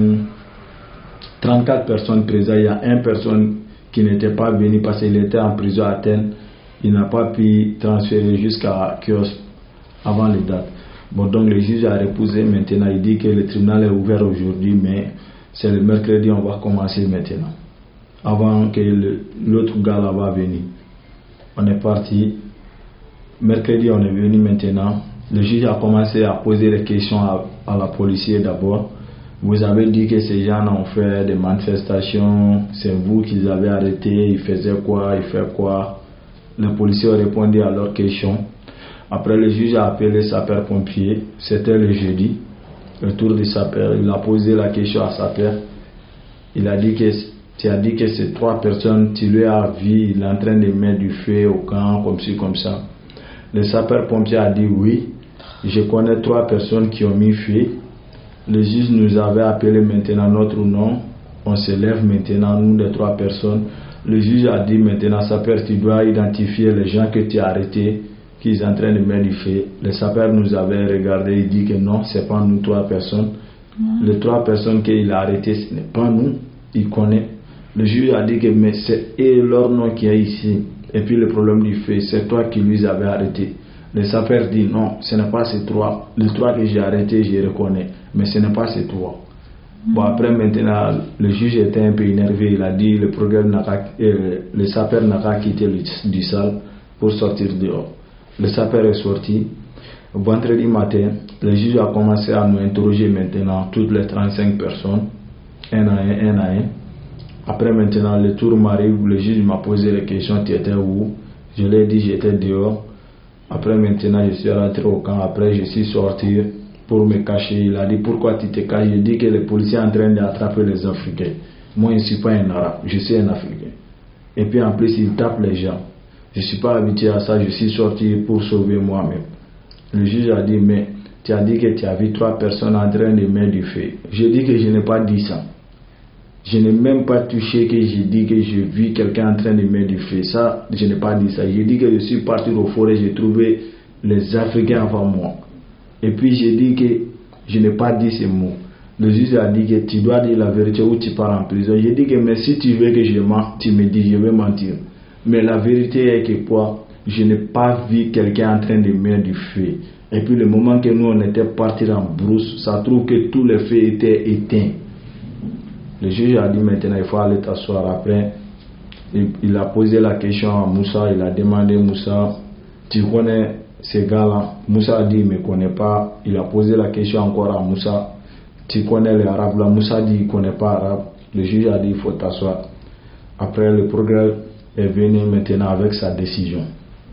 34 personnes présentes. Il y a une personne qui n'était pas venue parce qu'il était en prison à Athènes. Il n'a pas pu transférer jusqu'à kiosque avant les dates. Bon, donc le juge a reposé maintenant. Il dit que le tribunal est ouvert aujourd'hui, mais c'est le mercredi, on va commencer maintenant. Avant que l'autre gars là va venir. On est parti. Mercredi, on est venu maintenant. Le juge a commencé à poser des questions à la policier d'abord. Vous avez dit que ces gens ont fait des manifestations. C'est vous qui les avez arrêtés. Ils faisaient quoi? Ils faisaient quoi? Les policiers ont répondu à leurs questions. Après, le juge a appelé les sapeurs-pompiers. C'était le jeudi. Le tour des sapeurs. Il a posé la question à sapeur. Il a dit que tu as dit que ces 3 personnes, tu lui as vu, il est en train de mettre du feu au camp, comme ci, comme ça. Le sapeur-pompier a dit oui. Je connais 3 personnes qui ont mis feu. Le juge nous avait appelé maintenant notre nom. On se lève maintenant, nous les 3 personnes. Le juge a dit maintenant, sapeur, tu dois identifier les gens que tu as arrêtés, qui sont en train de mettre du feu. Le sapeur nous avait regardé, il dit que non, ce n'est pas nous 3 personnes. Les 3 personnes qu'il a arrêtées, ce n'est pas nous. Il connaît. Le juge a dit que mais c'est leur nom qui est ici. Et puis le problème du feu, c'est toi qui les avais arrêtés. Le sapeur dit non, ce n'est pas ces 3. Les 3 que j'ai arrêtés, je les reconnais. Mais ce n'est pas ces 3. Bon, après maintenant, le juge était un peu énervé. Il a dit le sapeur n'a qu'à quitter du salle pour sortir dehors. Le sapeur est sorti. Vendredi matin, le juge a commencé à nous interroger maintenant toutes les 35 personnes, un à un. Après maintenant, le tour m'arrive, le juge m'a posé les questions, tu étais où? Je lui ai dit j'étais dehors. Après maintenant, je suis rentré au camp. Après, je suis sorti pour me cacher. Il a dit pourquoi tu te caches? J'ai dit que les policiers sont en train d'attraper les Africains. Moi, je ne suis pas un arabe, je suis un Africain. Et puis en plus, ils tapent les gens. Je ne suis pas habitué à ça, je suis sorti pour sauver moi-même. Le juge a dit mais tu as dit que tu as vu 3 personnes en train de mettre du feu. J'ai dit que je n'ai pas dit ça. Je n'ai même pas touché que j'ai dit que j'ai vu quelqu'un en train de mettre du feu. Ça, je n'ai pas dit ça. J'ai dit que je suis parti au forêt, j'ai trouvé les Africains avant moi. Et puis j'ai dit que je n'ai pas dit ces mots. Le juge a dit que tu dois dire la vérité ou tu pars en prison. J'ai dit que mais si tu veux que je mente, tu me dis je vais mentir. Mais la vérité est que quoi? Je n'ai pas vu quelqu'un en train de mettre du feu. Et puis le moment que nous on était partis en brousse, ça trouve que tous les feux étaient éteints. Le juge a dit maintenant il faut aller t'asseoir. Après, il a posé la question à Moussa. Il a demandé Moussa, tu connais ces gars-là? Moussa a dit il ne me connaît pas. Il a posé la question encore à Moussa, tu connais les Arabes là? Moussa dit il ne connaît pas l'Arabe. Le juge a dit il faut t'asseoir. Après le progrès est venu maintenant avec sa décision.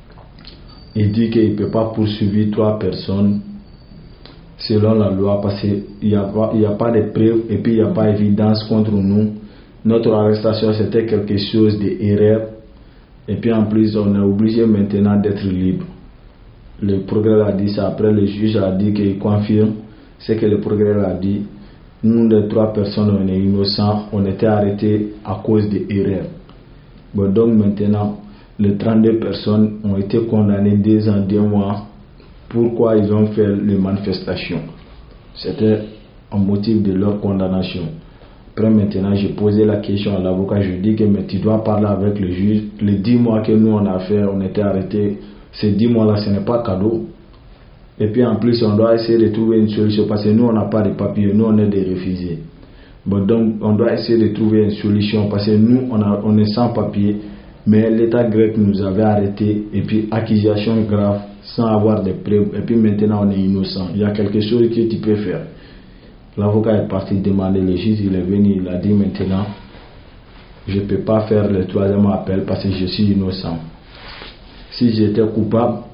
Il dit qu'il ne peut pas poursuivre 3 personnes selon la loi parce qu'il n'y a pas de preuves et puis il n'y a pas d'évidence contre nous. Notre arrestation c'était quelque chose d'erreur et puis en plus on est obligé maintenant d'être libre. Le progrès a dit ça. Après le juge a dit qu'il confirme ce que le progrès a dit. Nous les 3 personnes on est innocents, on était arrêtés à cause d'erreur. Bon, donc maintenant les 32 personnes ont été condamnées 2 ans 2 mois. Pourquoi ils ont fait les manifestations? C'était un motif de leur condamnation. Après maintenant, j'ai posé la question à l'avocat. Je dis que mais tu dois parler avec le juge. Les 10 mois que nous on a fait, on était arrêtés. Ces 10 mois-là, ce n'est pas cadeau. Et puis en plus, on doit essayer de trouver une solution parce que nous on n'a pas de papiers, nous on est des réfugiés. Bon, donc on doit essayer de trouver une solution parce que nous on est sans papier. Mais l'État grec nous avait arrêtés et puis accusation grave sans avoir de preuves et puis maintenant on est innocent. Il y a quelque chose que tu peux faire. L'avocat est parti demander le juge, il est venu, il a dit maintenant je ne peux pas faire le 3e appel parce que je suis innocent. Si j'étais coupable,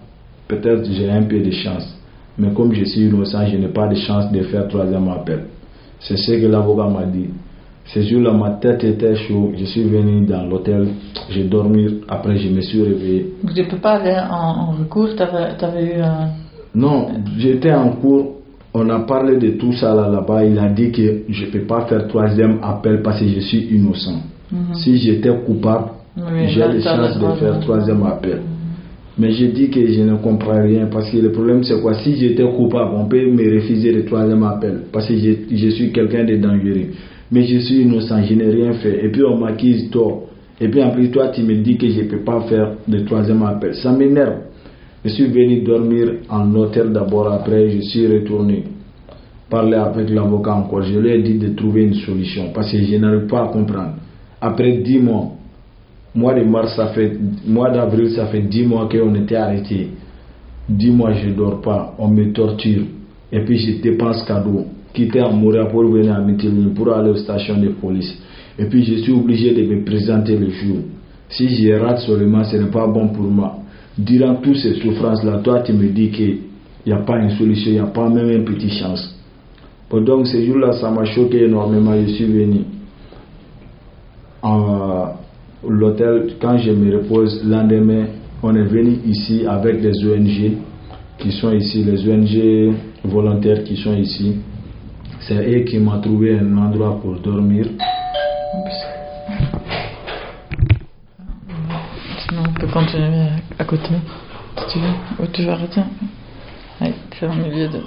peut-être j'ai un peu de chance. Mais comme je suis innocent, je n'ai pas de chance de faire troisième appel. C'est ce que l'avocat m'a dit. Ce jour-là, ma tête était chaude. Je suis venu dans l'hôtel, j'ai dormi. Après, je me suis réveillé. Donc, tu ne peux pas aller en recours? T'avais eu un... Non, j'étais en cours. On a parlé de tout ça là-bas. Il a dit que je ne peux pas faire troisième appel parce que je suis innocent. Si j'étais coupable, j'ai la chance de faire troisième appel. Mais je dis que je ne comprends rien parce que le problème c'est quoi? Si j'étais coupable, on peut me refuser le troisième appel parce que je suis quelqu'un de dangereux. Mais je suis innocent, je n'ai rien fait. Et puis on m'accuse tort. Et puis en plus toi tu me dis que je ne peux pas faire le troisième appel. Ça m'énerve. Je suis venu dormir en hôtel d'abord, après je suis retourné parler avec l'avocat encore. Je lui ai dit de trouver une solution parce que je n'arrive pas à comprendre. Après 10 mois, mois d'avril, ça fait 10 mois qu'on était arrêté. 10 mois, je ne dors pas, on me torture. Et puis je dépense cadeau, quitter à Montréal pour venir à Mitilini, pour aller aux stations de police. Et puis je suis obligé de me présenter le jour. Si je rate seulement, ce n'est pas bon pour moi. Durant toutes ces souffrances-là, toi tu me dis qu'il n'y a pas une solution, il n'y a pas même une petite chance. Donc ce jour-là, ça m'a choqué énormément. Je suis venu à l'hôtel. Quand je me repose, le lendemain, on est venu ici avec des ONG qui sont ici, les ONG volontaires qui sont ici. C'est eux qui m'ont trouvé un endroit pour dormir. Sinon, on peut continuer à côté. Si tu veux. Ou tu veux arrêter? Oui, c'est au milieu de...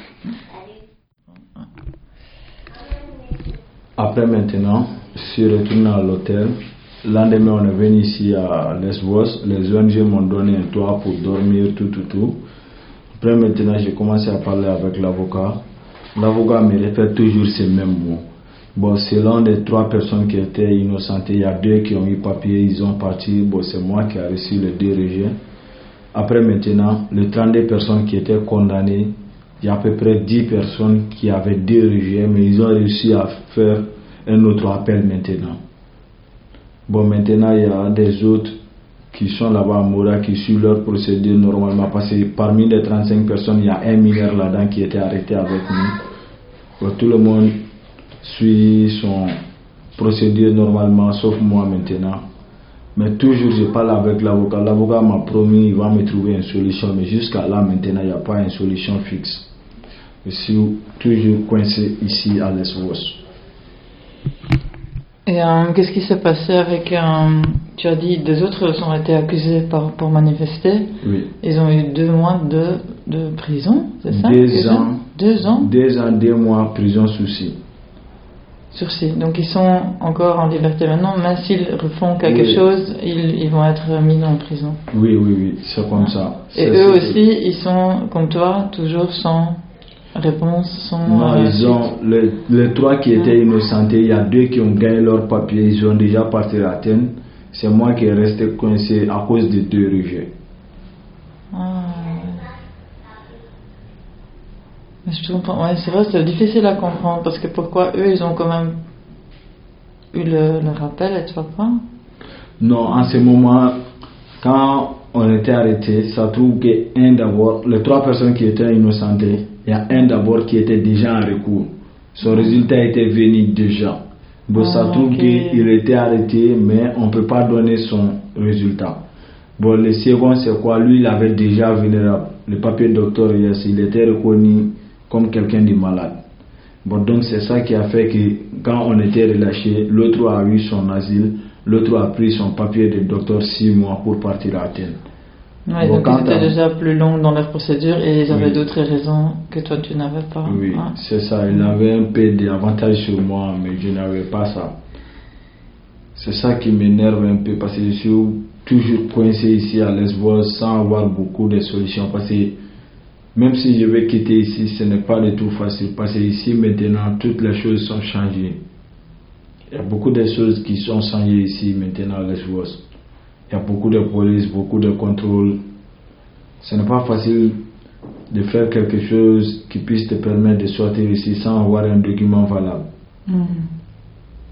Après maintenant, je suis retourné à l'hôtel. Le lendemain, on est venu ici à Lesbos. Les ONG m'ont donné un toit pour dormir, tout. Après maintenant, j'ai commencé à parler avec l'avocat. L'avocat me répète toujours ces mêmes mots. Bon, selon les 3 personnes qui étaient innocentes, il y a 2 qui ont eu papier, ils ont parti. Bon, c'est moi qui ai reçu les 2 rejets. Après maintenant, les 32 personnes qui étaient condamnées, il y a à peu près 10 personnes qui avaient 2 rejets, mais ils ont réussi à faire un autre appel maintenant. Bon, maintenant, il y a des autres qui sont là-bas à Moura, qui suivent leur procédure normalement, parce que parmi les 35 personnes, il y a un mineur là-dedans qui était arrêté avec nous. Bon, tout le monde suit son procédure normalement, sauf moi maintenant. Mais toujours, je parle avec l'avocat. L'avocat m'a promis qu'il va me trouver une solution, mais jusqu'à là, maintenant, il n'y a pas une solution fixe. Je suis toujours coincé ici à Lesbos. Et qu'est-ce qui s'est passé avec... tu as dit des autres ont été accusés pour manifester. Oui. Ils ont eu 2 mois de prison, c'est ça? 2 ans. 2 ans? 2 ans, 2 mois, prison sursis. Sursis. Donc ils sont encore en liberté maintenant, mais s'ils refont quelque chose, ils vont être mis en prison. Oui, c'est comme ça. Et eux aussi, ils sont, comme toi, toujours sans réponse, Non, ils ont les 3 qui étaient innocentés, il y a 2 qui ont gagné leur papier, ils ont déjà parti à Athènes. C'est moi qui est resté coincé à cause de 2 rejets. Je comprends. Ouais, c'est vrai, c'est difficile à comprendre parce que pourquoi eux ils ont quand même eu le rappel et toi pas? Non, en ce moment, quand on était arrêté, ça trouve que d'abord, les 3 personnes qui étaient innocentées, il y a un d'abord qui était déjà en recours. Son résultat était venu déjà. Bon, ça trouve qu'il était arrêté, mais on ne peut pas donner son résultat. Bon, le second, c'est quoi? Lui, il avait déjà vulnérable. Le papier docteur, il était reconnu comme quelqu'un de malade. Bon, donc c'est ça qui a fait que quand on était relâché, l'autre a eu son asile, l'autre a pris son papier de docteur 6 mois pour partir à Athènes. Ouais, bon, donc ils étaient déjà plus longs dans leur procédure et ils avaient d'autres raisons que toi tu n'avais pas. Oui, c'est ça. Il avait un peu d'avantage sur moi, mais je n'avais pas ça. C'est ça qui m'énerve un peu parce que je suis toujours coincé ici à Lesbos sans avoir beaucoup de solutions. Parce que même si je vais quitter ici, ce n'est pas du tout facile. Parce que ici maintenant, toutes les choses sont changées. Il y a beaucoup de choses qui sont changées ici maintenant à Lesbos. Il y a beaucoup de police, beaucoup de contrôle. Ce n'est pas facile de faire quelque chose qui puisse te permettre de sortir ici sans avoir un document valable.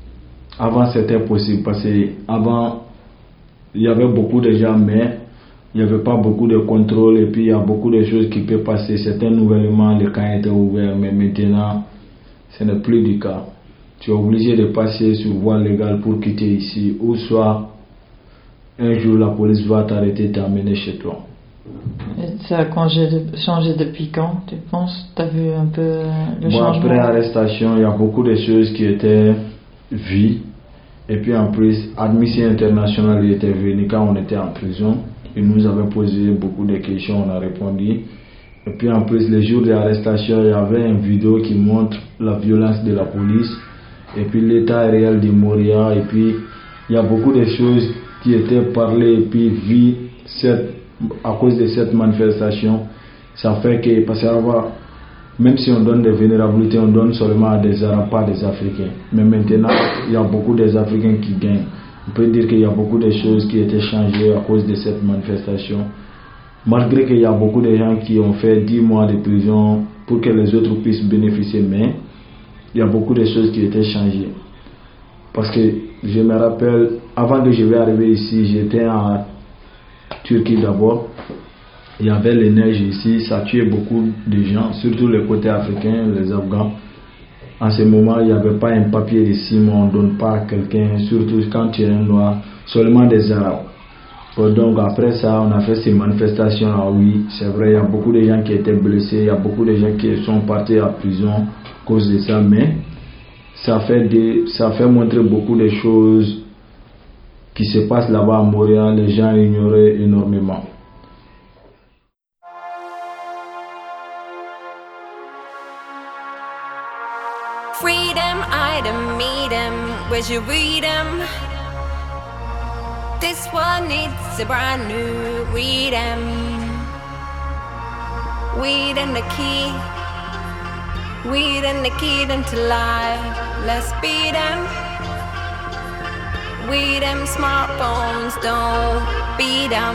Avant, c'était possible parce qu'avant, il y avait beaucoup de gens, mais il n'y avait pas beaucoup de contrôle et puis il y a beaucoup de choses qui peuvent passer. Certains nouvellement, les camps étaient ouverts, mais maintenant, ce n'est plus du cas. Tu es obligé de passer sur voie légale pour quitter ici, ou soit un jour la police va t'arrêter et t'amener chez toi. Et ça a changé depuis quand, tu penses? Tu as vu un peu le changement? Après l'arrestation, il y a beaucoup de choses qui étaient vues. Et puis en plus, Amnesty International était venu quand on était en prison. Il nous avait posé beaucoup de questions, on a répondu. Et puis en plus, les jours de l'arrestation, il y avait une vidéo qui montre la violence de la police. Et puis l'état réel de Moria. Et puis il y a beaucoup de choses qui étaient parlées et puis vues à cause de cette manifestation. Ça fait que, parce que même si on donne des vulnérabilités, on donne seulement à des Arabes, pas des Africains. Mais maintenant, il y a beaucoup des Africains qui gagnent. On peut dire qu'il y a beaucoup de choses qui étaient changées à cause de cette manifestation. Malgré qu'il y a beaucoup de gens qui ont fait 10 mois de prison pour que les autres puissent bénéficier, mais il y a beaucoup de choses qui étaient changées. Parce que je me rappelle, avant que je vais arriver ici, j'étais en Turquie d'abord. Il y avait les neiges ici, ça tuait beaucoup de gens, surtout les côtés africains, les Afghans. En ce moment, il n'y avait pas un papier de ciment, on ne donne pas à quelqu'un, surtout quand tu es un noir, seulement des Arabes. Donc après ça, on a fait ces manifestations. Ah oui, c'est vrai, il y a beaucoup de gens qui étaient blessés, il y a beaucoup de gens qui sont partis à prison à cause de ça, mais ça fait montrer beaucoup de choses qui se passent là-bas à Montréal, les gens ignoraient énormément. Freedom, item, meet 'em, where'd you read 'em? This one needs a brand new read 'em. Weed and the key, weed and the key to life. Let's beat 'em. Weed 'em, smartphones, don't beat 'em.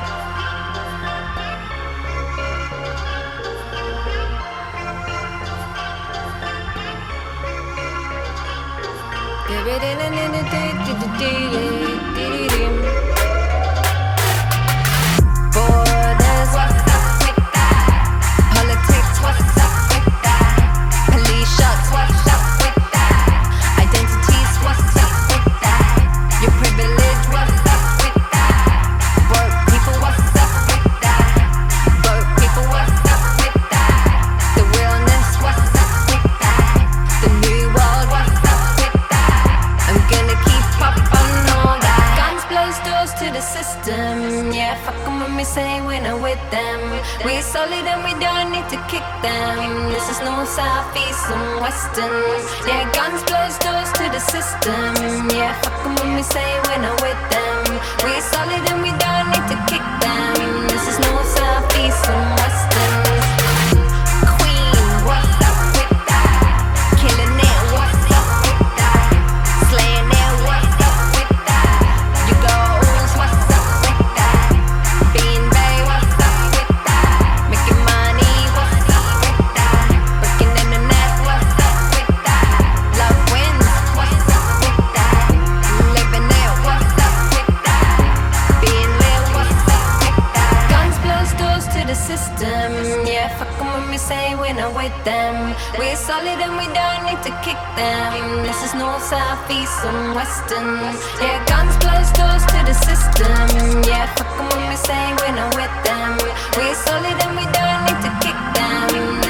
Borders, what's up with that? Politics, what's up with that? Police shots, what's up with that? Identities, what's up with that? Your privilege, what's up with that? Broke people, what's up with that? Broke people, what's up with that? The realness, what's up with that? The new world, what's up with that? I'm gonna keep up on all that. Guns blows doors to the system. Yeah, fuck 'em when we say we're not with them. We're solid and we don't need to kick them. This is no south, east and western. Yeah, guns blows doors to the system. Yeah, fuck 'em when we say we're not with them. We're solid and we don't need to kick them. This is no south, east and western. Queen, what's up with that? Killing it, what's up with that? Slaying it, what's up with that? You goals, what's up with that? Being Bay, what's up with that? Making money, what's up with that? Working in the net, what's up with that? Love wins, what's up with that? Living it, what's up with that? Being lit, what's up with that? Guns blows doors to the system. Yeah, fuck 'em when we say we're not with them. We're solid and we don't need to kick them. This is north, south, east and western. Yeah, guns blows doors to the system. Yeah, fuck 'em when we say we're not with them. We're solid and we don't need to kick them.